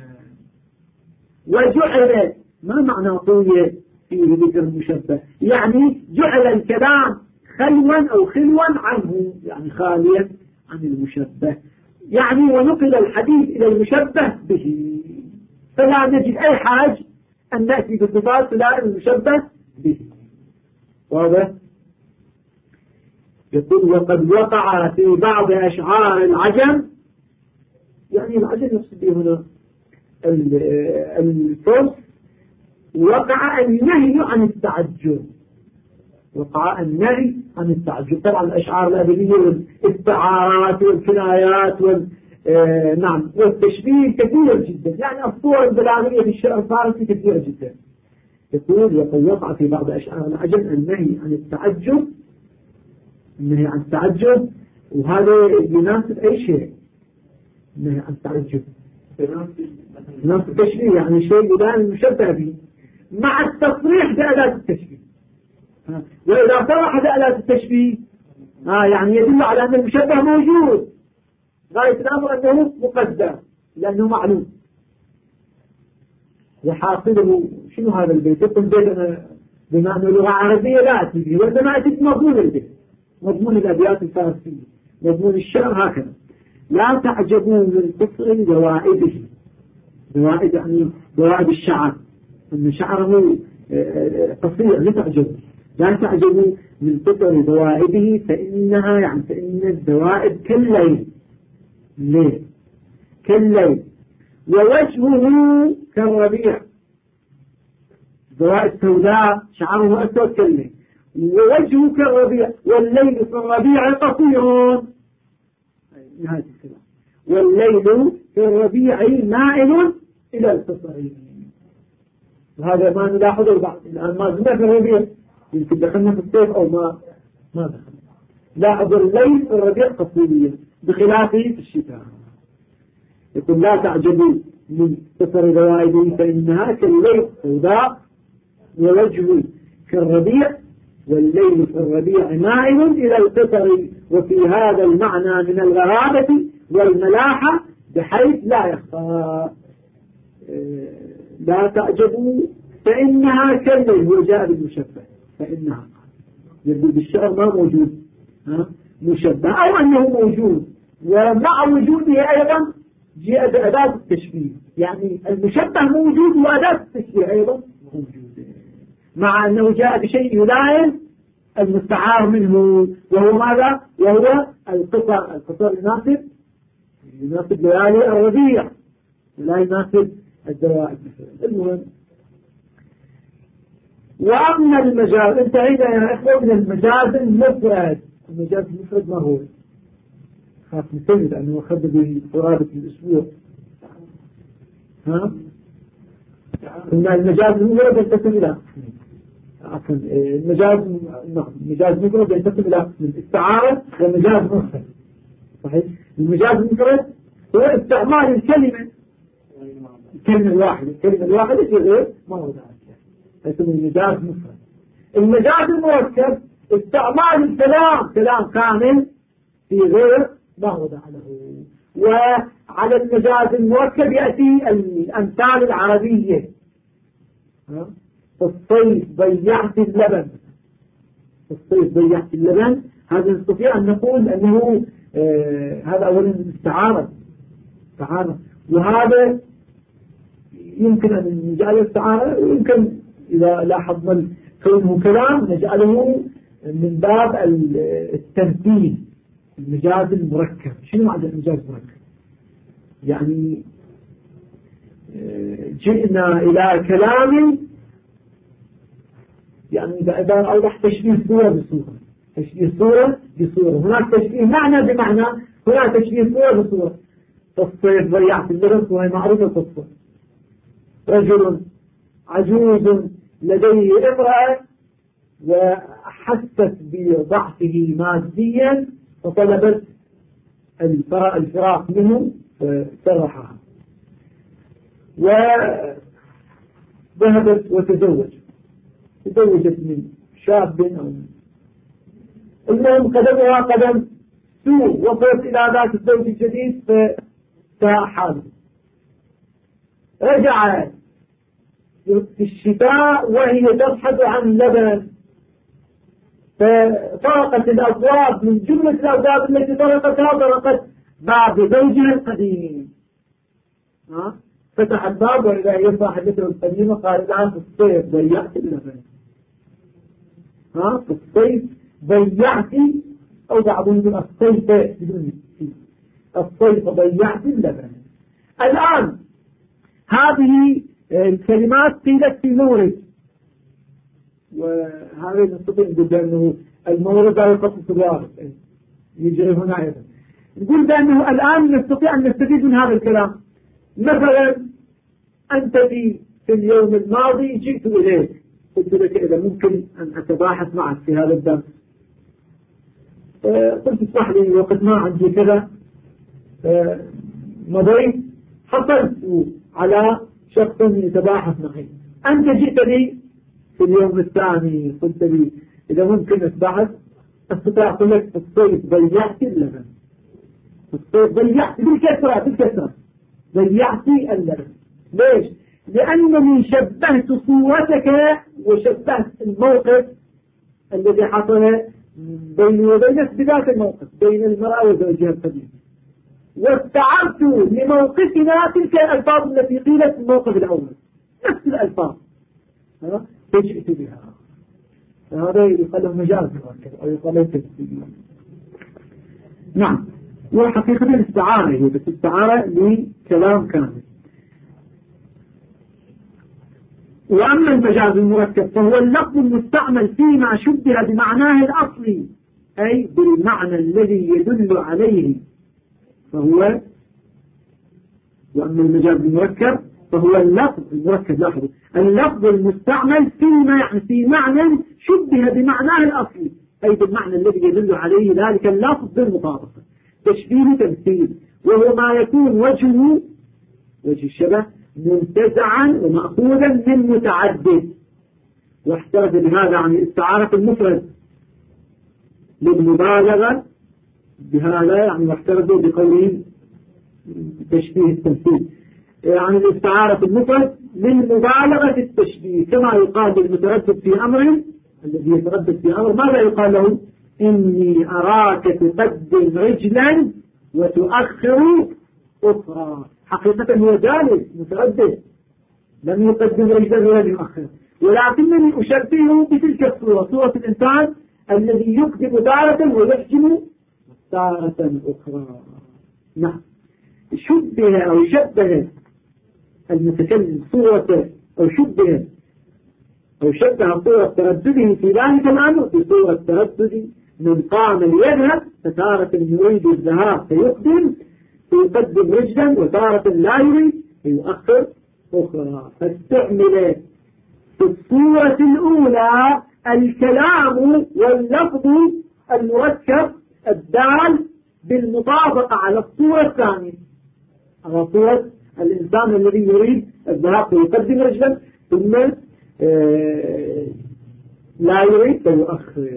Speaker 1: وجعل. ما معنى طوي فيه ذكر المشبه؟ يعني جعل الكلام خلوا عنه، يعني خاليا عن المشبه، يعني ونقل الحديث إلى المشبه به، فلا نجد أي حاجة أن نأتي بصفات لا المشبه به. واضح؟ يقول وقد وقع في بعض أشعار العجم، يعني العجم يقصد هنا الفرس، وقع النهي عن التعجب. وقع النهي عن التعجب. طبعا الأشعار الأدبية والاستعارات والكنايات نعم والتشبيه كثير جدا، يعني الصور البلاغية في الشعر الفارسي كثيرة جدا. يقول وقد وقع في بعض أشعار العجم النهي عن التعجب، النهي عن التعجب، وهذا يناسب أي شيء. النهي عن التعجب يناسب التشبيه، يعني شيء يبان المشبه به مع التصريح بأداة التشبيه. وإذا صرح بأداة التشبيه يعني يدل على أن المشبه موجود، غاية الأمر أنه مقدر لأنه معلوم. وحاصله شنو هذا البيت؟ يقول بيتنا بما أنه لغة عربية لا أتي به، وإنما أتي مضمون البيت، مضمون الأبيات الفارسية، مضمون الشعر هكذا. لا تعجبوا من قصر دوائبه. دوائب يعني دوائب الشعر، أن شعره قصير، لا تعجبوا. لا تعجبوا من قصر دوائبه فإنها يعني فإن الدوائب كالليل. ليه؟ كالليل ووجهه كالربيع. دوائب سوداء شعره أسود كالليل ووجهه كالربيع، والليل في الربيع قصير. نهاية الكلام. والليل في الربيع مائل إلى القصر. وهذا ما نلاحظه البعض الآن، ما زلنا في الربيع، يمكن دخلنا في الصيف أو ما دخلنا. لاحظ الليل في الربيع قصير بخلافه في الشتاء. يقول لا تعجبوا من قصر دوائبه فإنها كالليل سوداء ووجهه كالربيع، والليل في الربيع مائل إلى القصر. وفي هذا المعنى من الغرابة والملاحة بحيث لا يخفى. لا تعجبوا فإنها كالليل، هو جاء بالمشبه فإنها، يقول بالشعر ما موجود مشبه أو أنه موجود، ومع وجوده أيضا جاء بأداة التشبيه، يعني المشبه موجود وأداة التشبيه أيضا موجود، مع أنه جاء بشيء يلائم المستعار منه، وهو ماذا؟ وهو القصر. القصر يناسب يناسب ليالي الربيع ولا يناسب الزوائد مثلا. المهم، وأما المجاز، انتهينا يا إخوة من المجاز المفرد. المجاز المفرد ما هو؟ خاف نسوي لأنه أخذ بقرابة الأسبوع. ها؟ المجاز المفرد ينقسم إلى المجاز المفرد ينقسم إلى استعارة ومجاز مفرد. صحيح؟ المجاز المفرد هو استعمال الكلمة الواحدة في غير موضعها، اسمه المجاز مفرد. المجاز المركب استعمال كلام كامل في غير موضع له. وعلى المجاز المركب يأتي الأمثال العربية. في الصيف ضيعت اللبن، هذا نستطيع أن نقول أنه هذا أولا استعارة، وهذا يمكن أن نجعل استعارة، ويمكن إذا لاحظنا كونه كلام نجعله من باب التمثيل. المجاز المركب، شنو معنى المجاز المركب؟ يعني جئنا إلى كلام، يعني إذا أوضح تشبيه صورة بصورة، هناك تشبيه معنى بمعنى، هناك تشبيه صورة بصورة. الصيف ضيعت اللبن، وهي معروفة القصة. رجل عجوز لديه امرأة وحست بضعفه ماديا فطلبت الفراق منه فسرحها، وذهبت تزوجت من شاب أو المهم قدمها قدم سوء، وصلت إلى ذات الزوج الجديد فساء حاله. رجعت في الشتاء وهي تبحث عن لبن، فطرقت الأبواب، من جملة الأبواب التي طرقت باب زوجها القديم. فتح الباب وإذا هي صاحبته القديمة، قال الآن في الصيف ضيعت اللبن. في الصيف ضيعت، أو بعضهم يقول الصيف ضيعت اللبن. الآن هذه الكلمات قيلت في مورد، وهذا نستطيع نقول بأنه المورد لا يخصص الوارد، يجري هنا أيضا. نقول بأنه الآن نستطيع أن نستفيد من هذا الكلام. مثلا أنت في اليوم الماضي جئت إليك، قلت لك إذا ممكن أن أتباحث معك في هذا الدرس، قلت اسمح لي وقت ما عندي كذا، مضيت حصلت على شخص يتباحث معي. أنت جئت لي في اليوم الثاني قلت لي إذا ممكن أتباحث، أستطيع أقول لك في الصيف ضيعت اللبن، في الصيف ضيعت بالكسرة ضيعت اللبن. ليش؟ لأنني شبهت صورتك وشبهت الموقف الذي حصل بيني وبينك بذات الموقف بين المرأة وزوجها القديم، واستعرت لموقفنا تلك الألفاظ التي قيلت في الموقف الأول، نفس الألفاظ فجئت بها. هذا يقال له مجاز أو يقال له تفسير. نعم، وحقيقة الاستعارة هي بس استعارة لكلام كامل. وأما المجاز المركب فهو اللفظ المستعمل فيما شبه بمعناه الأصلي، أي بالمعنى الذي يدل عليه، فهو. وأما المجاز المركب فهو اللفظ المركب، لاحظوا، اللفظ المستعمل فيما، يعني في معنى شبه بمعناه الأصلي، أي بالمعنى الذي يدل عليه ذلك اللفظ بالمطابقة، تشبيه تمثيل، وهو ما يكون وجه الشبه منتزعا ومأخوذا من متعدد. واحتاج بهذا عن استعارة المفرد للمبالغة بهذا، يعني واحترزوا بقوله تشبيه التمثيل، يعني الاستعارة المفرد للمبالغة في التشبيه، كما يقال للمتردد في أمر، الذي يتردد في أمر ماذا يقال له؟ إني أراك تقدم رجلا وتؤخر أخرى. حقيقة هو جالس متردد، لم يقدم رجلا ولم يؤخر، ولكنني أشبهه بتلك الصورة، صورة الإنسان الذي يكذب تارة ويحجم تارة أخرى. نعم. شبه أو شبه المتكلم صورة أو شبه صورة تردده في ذلك الأمر بصورة تردد من قام ليذهب، فتارة يريد الذهاب فيقدم رجلا، وتارة لا يريد فيؤخر أخرى. فاستعمل في الصورة الأولى الكلام واللفظ المركب الدال بالمطابقة على الصورة الثانية، على صورة الإنسان الذي يريد الذهاب فيقدم رجلا، ثم لا يريد فيؤخر.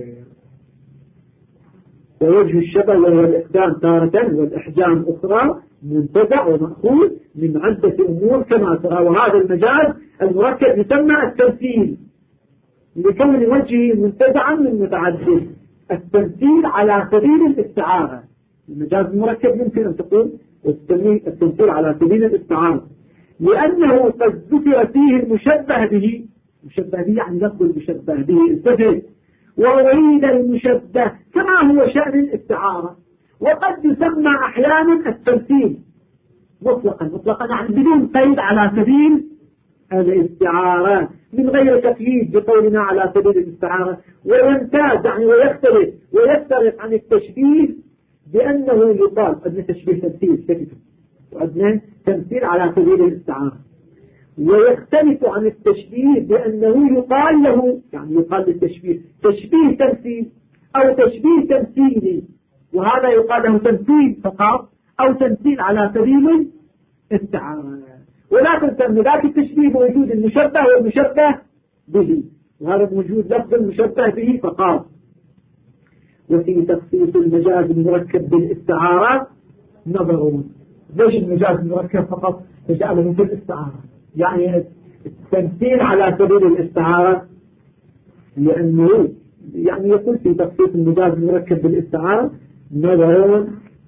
Speaker 1: ووجه الشبه وهو الإقدام تارة والإحجام أخرى منتزع ومأخوذ من عدة أمور كما ترى. وهذا المجاز المركب يسمى التمثيل لكون وجهه منتزعا من متعدد. التمثيل على سبيل الاستعارة، المجاز المركب يمكن أن تقول التمثيل على سبيل الاستعارة، لأنه قد ذكر فيه المشبه به. المشبه به يعني لفظ المشبه به التفت، وأريد المشبه كما هو شأن الاستعارة. وقد يسمى أحيانا التمثيل مطلقا يعني بدون قيد على سبيل الاستعارة من غير تقييد بقولنا على سبيل الاستعارة. ويمتاز يعني ويختلف ويفترق عن التشبيه بأنه يقال أدنى تشبيه تمثيل وأدنى تمثيل على سبيل الاستعارة، ويختلف عن التشبيه بأنه يقال له يعني يقال للتشبيه تشبيه تمثيل أو تشبيه تمثيلي، وهذا يقال له تمثيل فقط أو تمثيل على سبيل الاستعارة. ولا تنسى ذاك التشبيه بوجود المشبه والمشبه به، وهذا موجود لفظ المشبه به فقط. وفي تخصيص المجاز المركب بالاستعارة نظرون. ليش المجاز المركب فقط تجعله في الاستعارة؟ يعني التمثيل على سبيل الاستعارة، لأنه يعني يقول في تخصيص المجاز المركب بالاستعارة نظرون،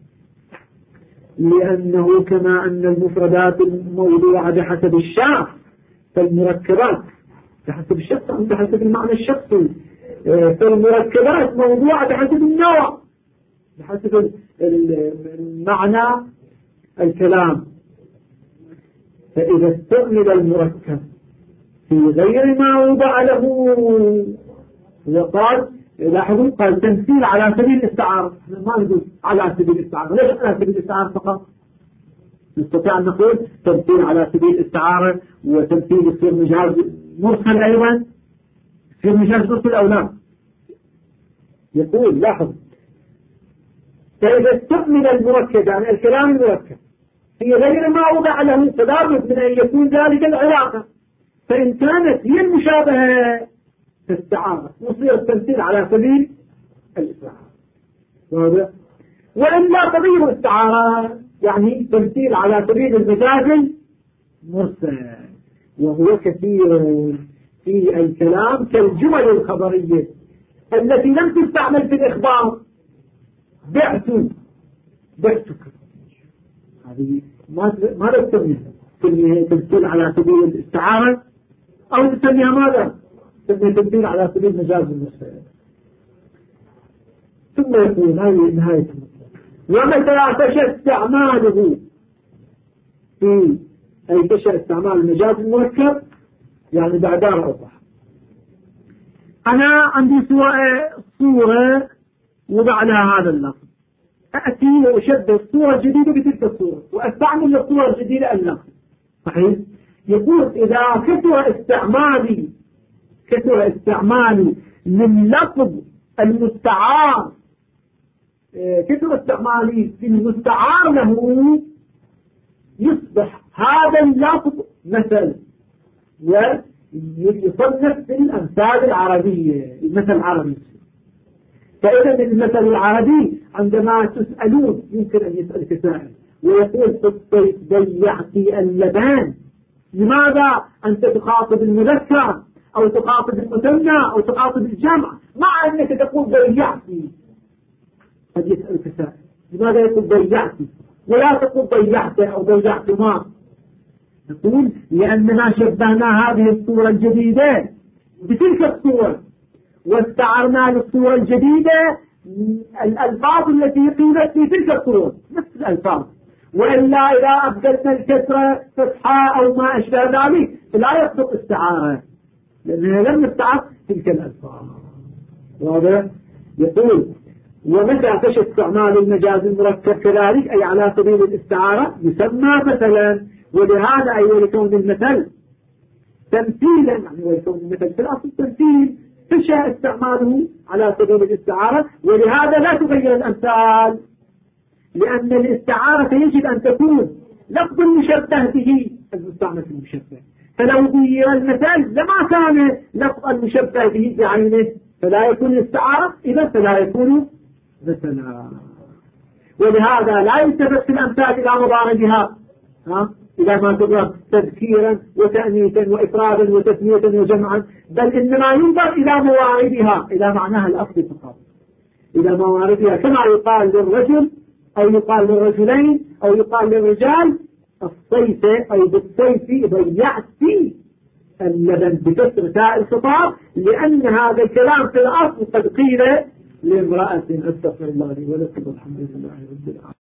Speaker 1: لأنه كما أن المفردات الموضوعة بحسب الشخص فالمركبات بحسب الشخص أو بحسب المعنى الشخصي، فالمركبات موضوعة بحسب النوع بحسب المعنى الكلام. فإذا استعمل المركب في غير ما وضع له، وقال لاحظوا قال تمثيل على سبيل الاستعارة، ما نقول على سبيل الاستعارة. ليش على سبيل الاستعارة فقط؟ نستطيع أن نقول تمثيل على سبيل الاستعارة وتمثيل يصير مجاز مرسل أيضا، يصير مجاز مرسل أو لا. يقول لاحظ فإذا استعمل المركب يعني الكلام المركب في غير ما وضع له، فلابد من أن يكون ذلك العلاقة. فإن كانت هي المشابهة فاستعارة يصير التمثيل على سبيل الاستعارة، وإلا تغير الاستعارة يعني تمثيل على سبيل المجاز المرسل. وهو كثير في الكلام كالجمل الخبرية التي لم تستعمل في الإخبار. بعتك هذه ماذا تسميها؟ تمثيل على سبيل الاستعارة أو تسميها ماذا؟ تسميها تمثيل على سبيل المجاز المرسل. ثم يقول هذه نهاية ومتى فشى استعماله في أي فشى استعمال المجاز المركب يعني بعدها أوضح. أنا عندي صورة وضع لها هذا اللفظ، أأتي وأشبه الصورة الجديدة بتلك الصورة وأستعمل للصورة الجديدة اللفظ. صحيح؟ يقول إذا كثر استعمالي لللفظ المستعار، كثر استعمالي في المستعار له، يصبح هذا اللفظ مثل ويصنف في الأمثال العربية، المثل العربي. فإذا المثل العربي عندما تسألون يمكن أن يسألك سائل ويقول قصيت ضيعتي اللبان، لماذا أنت تخاطب المذكر أو تخاطب المثنى أو تخاطب الجمع مع أنك تقول ضيعتي؟ قد يسألك سائل لماذا يقول ضيعتي ولا تقول ضيعت أو ضيعتما؟ نقول لأننا شبهنا هذه الصورة الجديدة بتلك الصورة واستعرنا للصورة الجديدة الألفاظ التي قيلت في تلك الصورة نفس الألفاظ، وإلا إذا أبدلنا الكسرة فتحة أو ما أشبه ذلك لا يصدق استعارة، لأننا لم نستعر تلك الألفاظ. واضح؟ يقول ومتى تشى استعمال المجاز المركب كذلك أي على سبيل الاستعارة يسمى مثلا، ولهذا أي ولكون المثل تمثيلا، يعني ولكون المثل في الأصل تمثيل تشى استعماله على سبيل الاستعارة، ولهذا لا تغير الأمثال، لأن الاستعارة يجب أن تكون لفظ المشبه به المستعمل في المشبه، فلو غير المثل لما كان لفظ المشبه به بعينه فلا يكون استعارة، إذا فلا يكون مثلا. ولهذا لا يلتفت في الأمثال إلى مضاربها إذا ما تضرب تذكيرا وتأنيثا وإفرادا وتثنية وجمعا، بل إنما ينظر إلى مواردها، إلى معناها الأصلي فقط، إلى مواردها، كما يقال للرجل أو يقال للرجلين أو يقال للرجال الصيف أي بالصيف ضيعت اللبن بكسر تاء الخطاب، لأن هذا الكلام في الأصل قد قيل لامرأة. أستغفر الله لي ولكم والحمد لله رب العالمين.